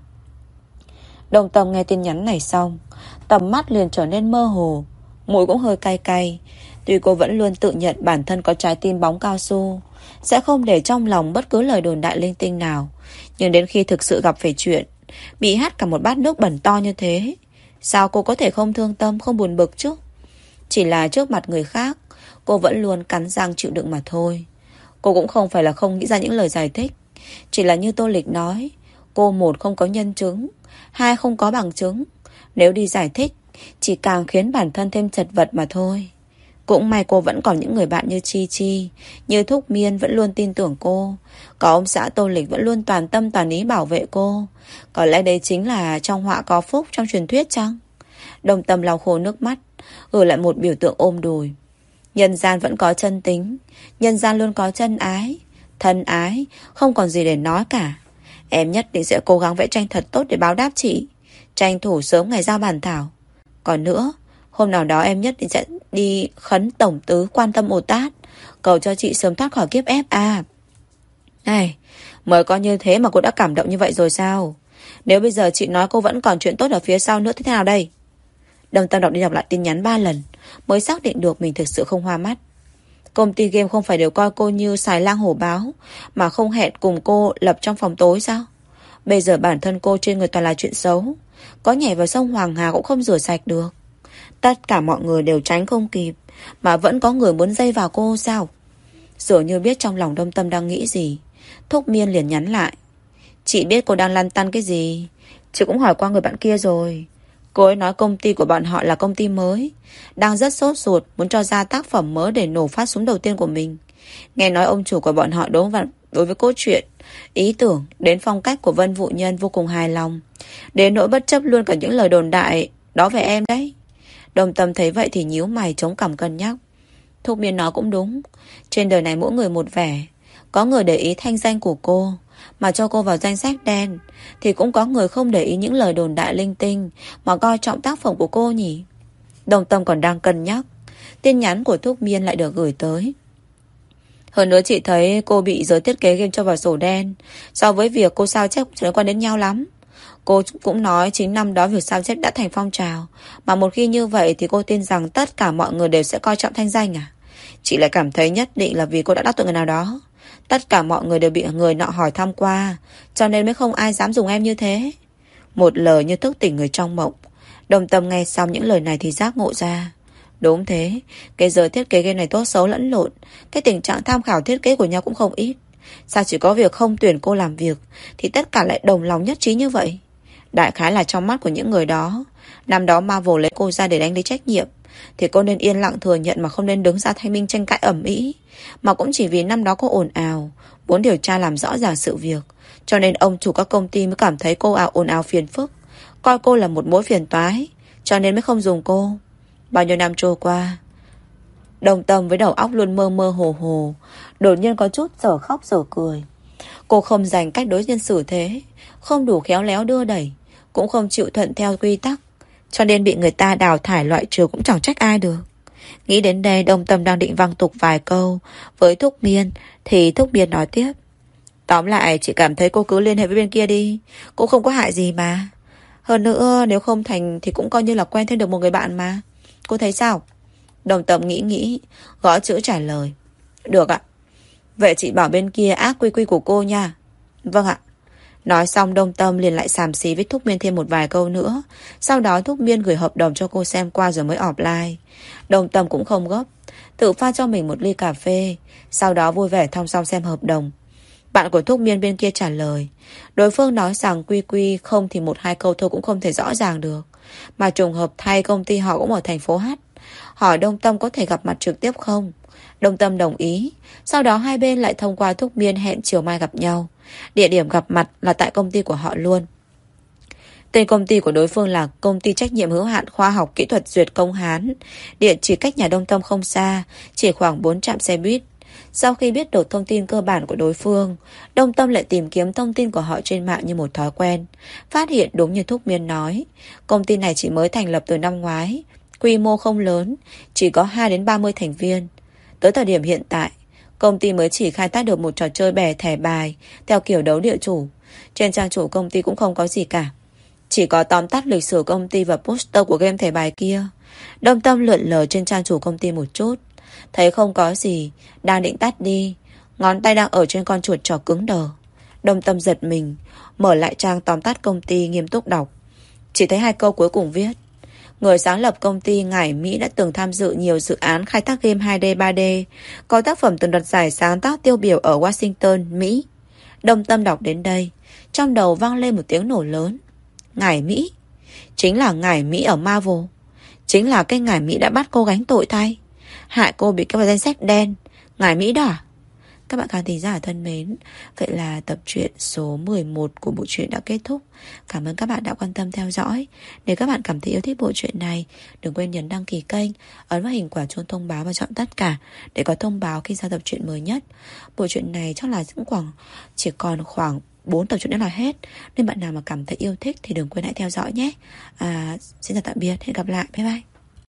Đồng Tâm nghe tin nhắn này xong, tầm mắt liền trở nên mơ hồ, mũi cũng hơi cay cay. Tuy cô vẫn luôn tự nhận bản thân có trái tim bóng cao su, sẽ không để trong lòng bất cứ lời đồn đại linh tinh nào, nhưng đến khi thực sự gặp phải chuyện, bị hắt cả một bát nước bẩn to như thế, sao cô có thể không thương tâm, không buồn bực chứ? Chỉ là trước mặt người khác, cô vẫn luôn cắn răng chịu đựng mà thôi. Cô cũng không phải là không nghĩ ra những lời giải thích, chỉ là như Tô Lịch nói, cô một không có nhân chứng, hai không có bằng chứng. Nếu đi giải thích, chỉ càng khiến bản thân thêm chật vật mà thôi. Cũng may cô vẫn còn những người bạn như Chi Chi, như Thúc Miên vẫn luôn tin tưởng cô. Có ông xã Tô Lịch vẫn luôn toàn tâm toàn ý bảo vệ cô. Có lẽ đấy chính là trong họa có phúc trong truyền thuyết chăng? Đồng Tâm lau khô nước mắt, gửi lại một biểu tượng ôm đùi. Nhân gian vẫn có chân tính, nhân gian luôn có chân ái, thân ái, không còn gì để nói cả. Em nhất định sẽ cố gắng vẽ tranh thật tốt để báo đáp chị, tranh thủ sớm ngày giao bản thảo. Còn nữa, hôm nào đó em nhất định sẽ đi khấn tổng tứ Quan Tâm Bồ Tát, cầu cho chị sớm thoát khỏi kiếp ép à. Này, mới có như thế mà cô đã cảm động như vậy rồi sao? Nếu bây giờ chị nói cô vẫn còn chuyện tốt ở phía sau nữa thì thế nào đây? Đồng Tâm đọc đi đọc lại tin nhắn ba lần mới xác định được mình thực sự không hoa mắt. Công ty game không phải đều coi cô như xài lang hổ báo mà không hẹn cùng cô lập trong phòng tối sao? Bây giờ bản thân cô trên người toàn là chuyện xấu, có nhảy vào sông Hoàng Hà cũng không rửa sạch được. Tất cả mọi người đều tránh không kịp, mà vẫn có người muốn dây vào cô sao? Dường như biết trong lòng Đông Tâm đang nghĩ gì, Thúc Miên liền nhắn lại. Chị biết cô đang lăn tăn cái gì, Chị cũng hỏi qua người bạn kia rồi. Cô ấy nói công ty của bọn họ là công ty mới, đang rất sốt ruột muốn cho ra tác phẩm mới để nổ phát súng đầu tiên của mình. Nghe nói ông chủ của bọn họ đối với, đối với cốt truyện, ý tưởng đến phong cách của Vân Vũ Nhân vô cùng hài lòng, đến nỗi bất chấp luôn cả những lời đồn đại đó về em đấy. Đồng Tâm thấy vậy thì nhíu mày chống cằm cân nhắc. Thục Miên nói cũng đúng. Trên đời này mỗi người một vẻ. Có người để ý thanh danh của cô mà cho cô vào danh sách đen, thì cũng có người không để ý những lời đồn đại linh tinh mà coi trọng tác phẩm của cô nhỉ. Đồng Tâm còn đang cân nhắc, tin nhắn của Thục Miên lại được gửi tới. Hơn nữa chị thấy cô bị giới thiết kế game cho vào sổ đen. So với việc cô sao chép liên quan đến nhau lắm. Cô cũng nói chính năm đó việc sao chép đã thành phong trào, mà một khi như vậy thì cô tin rằng tất cả mọi người đều sẽ coi trọng thanh danh à? Chị lại cảm thấy nhất định là vì cô đã đắc tội người nào đó. Tất cả mọi người đều bị người nọ hỏi thăm qua, cho nên mới không ai dám dùng em như thế. Một lời như thức tỉnh người trong mộng. Đồng Tâm nghe xong những lời này thì giác ngộ ra. Đúng thế, cái giới thiết kế game này tốt xấu lẫn lộn. Cái tình trạng tham khảo thiết kế của nhau cũng không ít. Sao chỉ có việc không tuyển cô làm việc thì tất cả lại đồng lòng nhất trí như vậy? Đại khái là trong mắt của những người đó, năm đó Marvel lấy cô ra để đánh lấy trách nhiệm, thì cô nên yên lặng thừa nhận mà không nên đứng ra thanh minh tranh cãi ầm ĩ. Mà cũng chỉ vì năm đó cô ồn ào, muốn điều tra làm rõ ràng sự việc, cho nên ông chủ các công ty mới cảm thấy cô ào ồn ào phiền phức, coi cô là một mối phiền toái, cho nên mới không dùng cô. Bao nhiêu năm trôi qua, Đồng Tâm với đầu óc luôn mơ mơ hồ hồ, đột nhiên có chút giờ khóc giờ cười. Cô không dành cách đối nhân xử thế, không đủ khéo léo đưa đẩy, cũng không chịu thuận theo quy tắc, cho nên bị người ta đào thải loại trừ cũng chẳng trách ai được. Nghĩ đến đây, Đồng Tâm đang định văng tục vài câu với Thục Miên thì Thục Miên nói tiếp. Tóm lại, chị cảm thấy cô cứ liên hệ với bên kia đi, cũng không có hại gì mà. Hơn nữa, nếu không thành thì cũng coi như là quen thêm được một người bạn mà. Cô thấy sao? Đồng Tâm nghĩ nghĩ, gõ chữ trả lời. Được ạ. Vậy chị bảo bên kia ác quy quy của cô nha. Vâng ạ. Nói xong, Đồng Tâm liền lại xàm xí với Thục Miên thêm một vài câu nữa. Sau đó Thục Miên gửi hợp đồng cho cô xem qua rồi mới offline. Đồng Tâm cũng không gấp, tự pha cho mình một ly cà phê, sau đó vui vẻ thong song xem hợp đồng. Bạn của Thục Miên bên kia trả lời. Đối phương nói rằng quy quy không thì một hai câu thôi cũng không thể rõ ràng được. Mà trùng hợp thay công ty họ cũng ở thành phố H. Hỏi Đồng Tâm có thể gặp mặt trực tiếp không? Đồng Tâm đồng ý. Sau đó hai bên lại thông qua Thục Miên hẹn chiều mai gặp nhau. Địa điểm gặp mặt là tại công ty của họ luôn. Tên công ty của đối phương là Công ty trách nhiệm hữu hạn khoa học kỹ thuật Duyệt Công Hán. Địa chỉ cách nhà Đồng Tâm không xa, chỉ khoảng bốn trạm xe buýt. Sau khi biết được thông tin cơ bản của đối phương, Đồng Tâm lại tìm kiếm thông tin của họ trên mạng như một thói quen. Phát hiện đúng như Thục Miên nói, công ty này chỉ mới thành lập từ năm ngoái, quy mô không lớn, chỉ có hai đến ba mươi thành viên. Tới thời điểm hiện tại, công ty mới chỉ khai thác được một trò chơi bè thẻ bài theo kiểu đấu địa chủ. Trên trang chủ công ty cũng không có gì cả, chỉ có tóm tắt lịch sử công ty và poster của game thẻ bài kia. Đồng Tâm lượn lờ trên trang chủ công ty một chút, thấy không có gì, đang định tắt đi, ngón tay đang ở trên con chuột trò cứng đờ. Đồng Tâm giật mình, mở lại trang tóm tắt công ty nghiêm túc đọc. Chỉ thấy hai câu cuối cùng viết: người sáng lập công ty Ngải Mỹ đã từng tham dự nhiều dự án khai thác game hai D ba D, có tác phẩm từng đoạt giải sáng tác tiêu biểu ở Washington, Mỹ. Đồng Tâm đọc đến đây, trong đầu vang lên một tiếng nổ lớn. Ngải Mỹ? Chính là Ngải Mỹ ở Marvel. Chính là cái Ngải Mỹ đã bắt cô gánh tội thay, hại cô bị kéo vào danh sách đen. Ngải Mỹ đó à? Các bạn khán thính giả thân mến, vậy là tập truyện số mười một của bộ truyện đã kết thúc. Cảm ơn các bạn đã quan tâm theo dõi. Nếu các bạn cảm thấy yêu thích bộ truyện này, đừng quên nhấn đăng ký kênh, ấn vào hình quả chuông thông báo và chọn tất cả để có thông báo khi ra tập truyện mới nhất. Bộ truyện này chắc là cũng khoảng chỉ còn khoảng bốn tập truyện nữa là hết, nên bạn nào mà cảm thấy yêu thích thì đừng quên hãy theo dõi nhé. à, Xin chào tạm biệt, hẹn gặp lại, bye bye.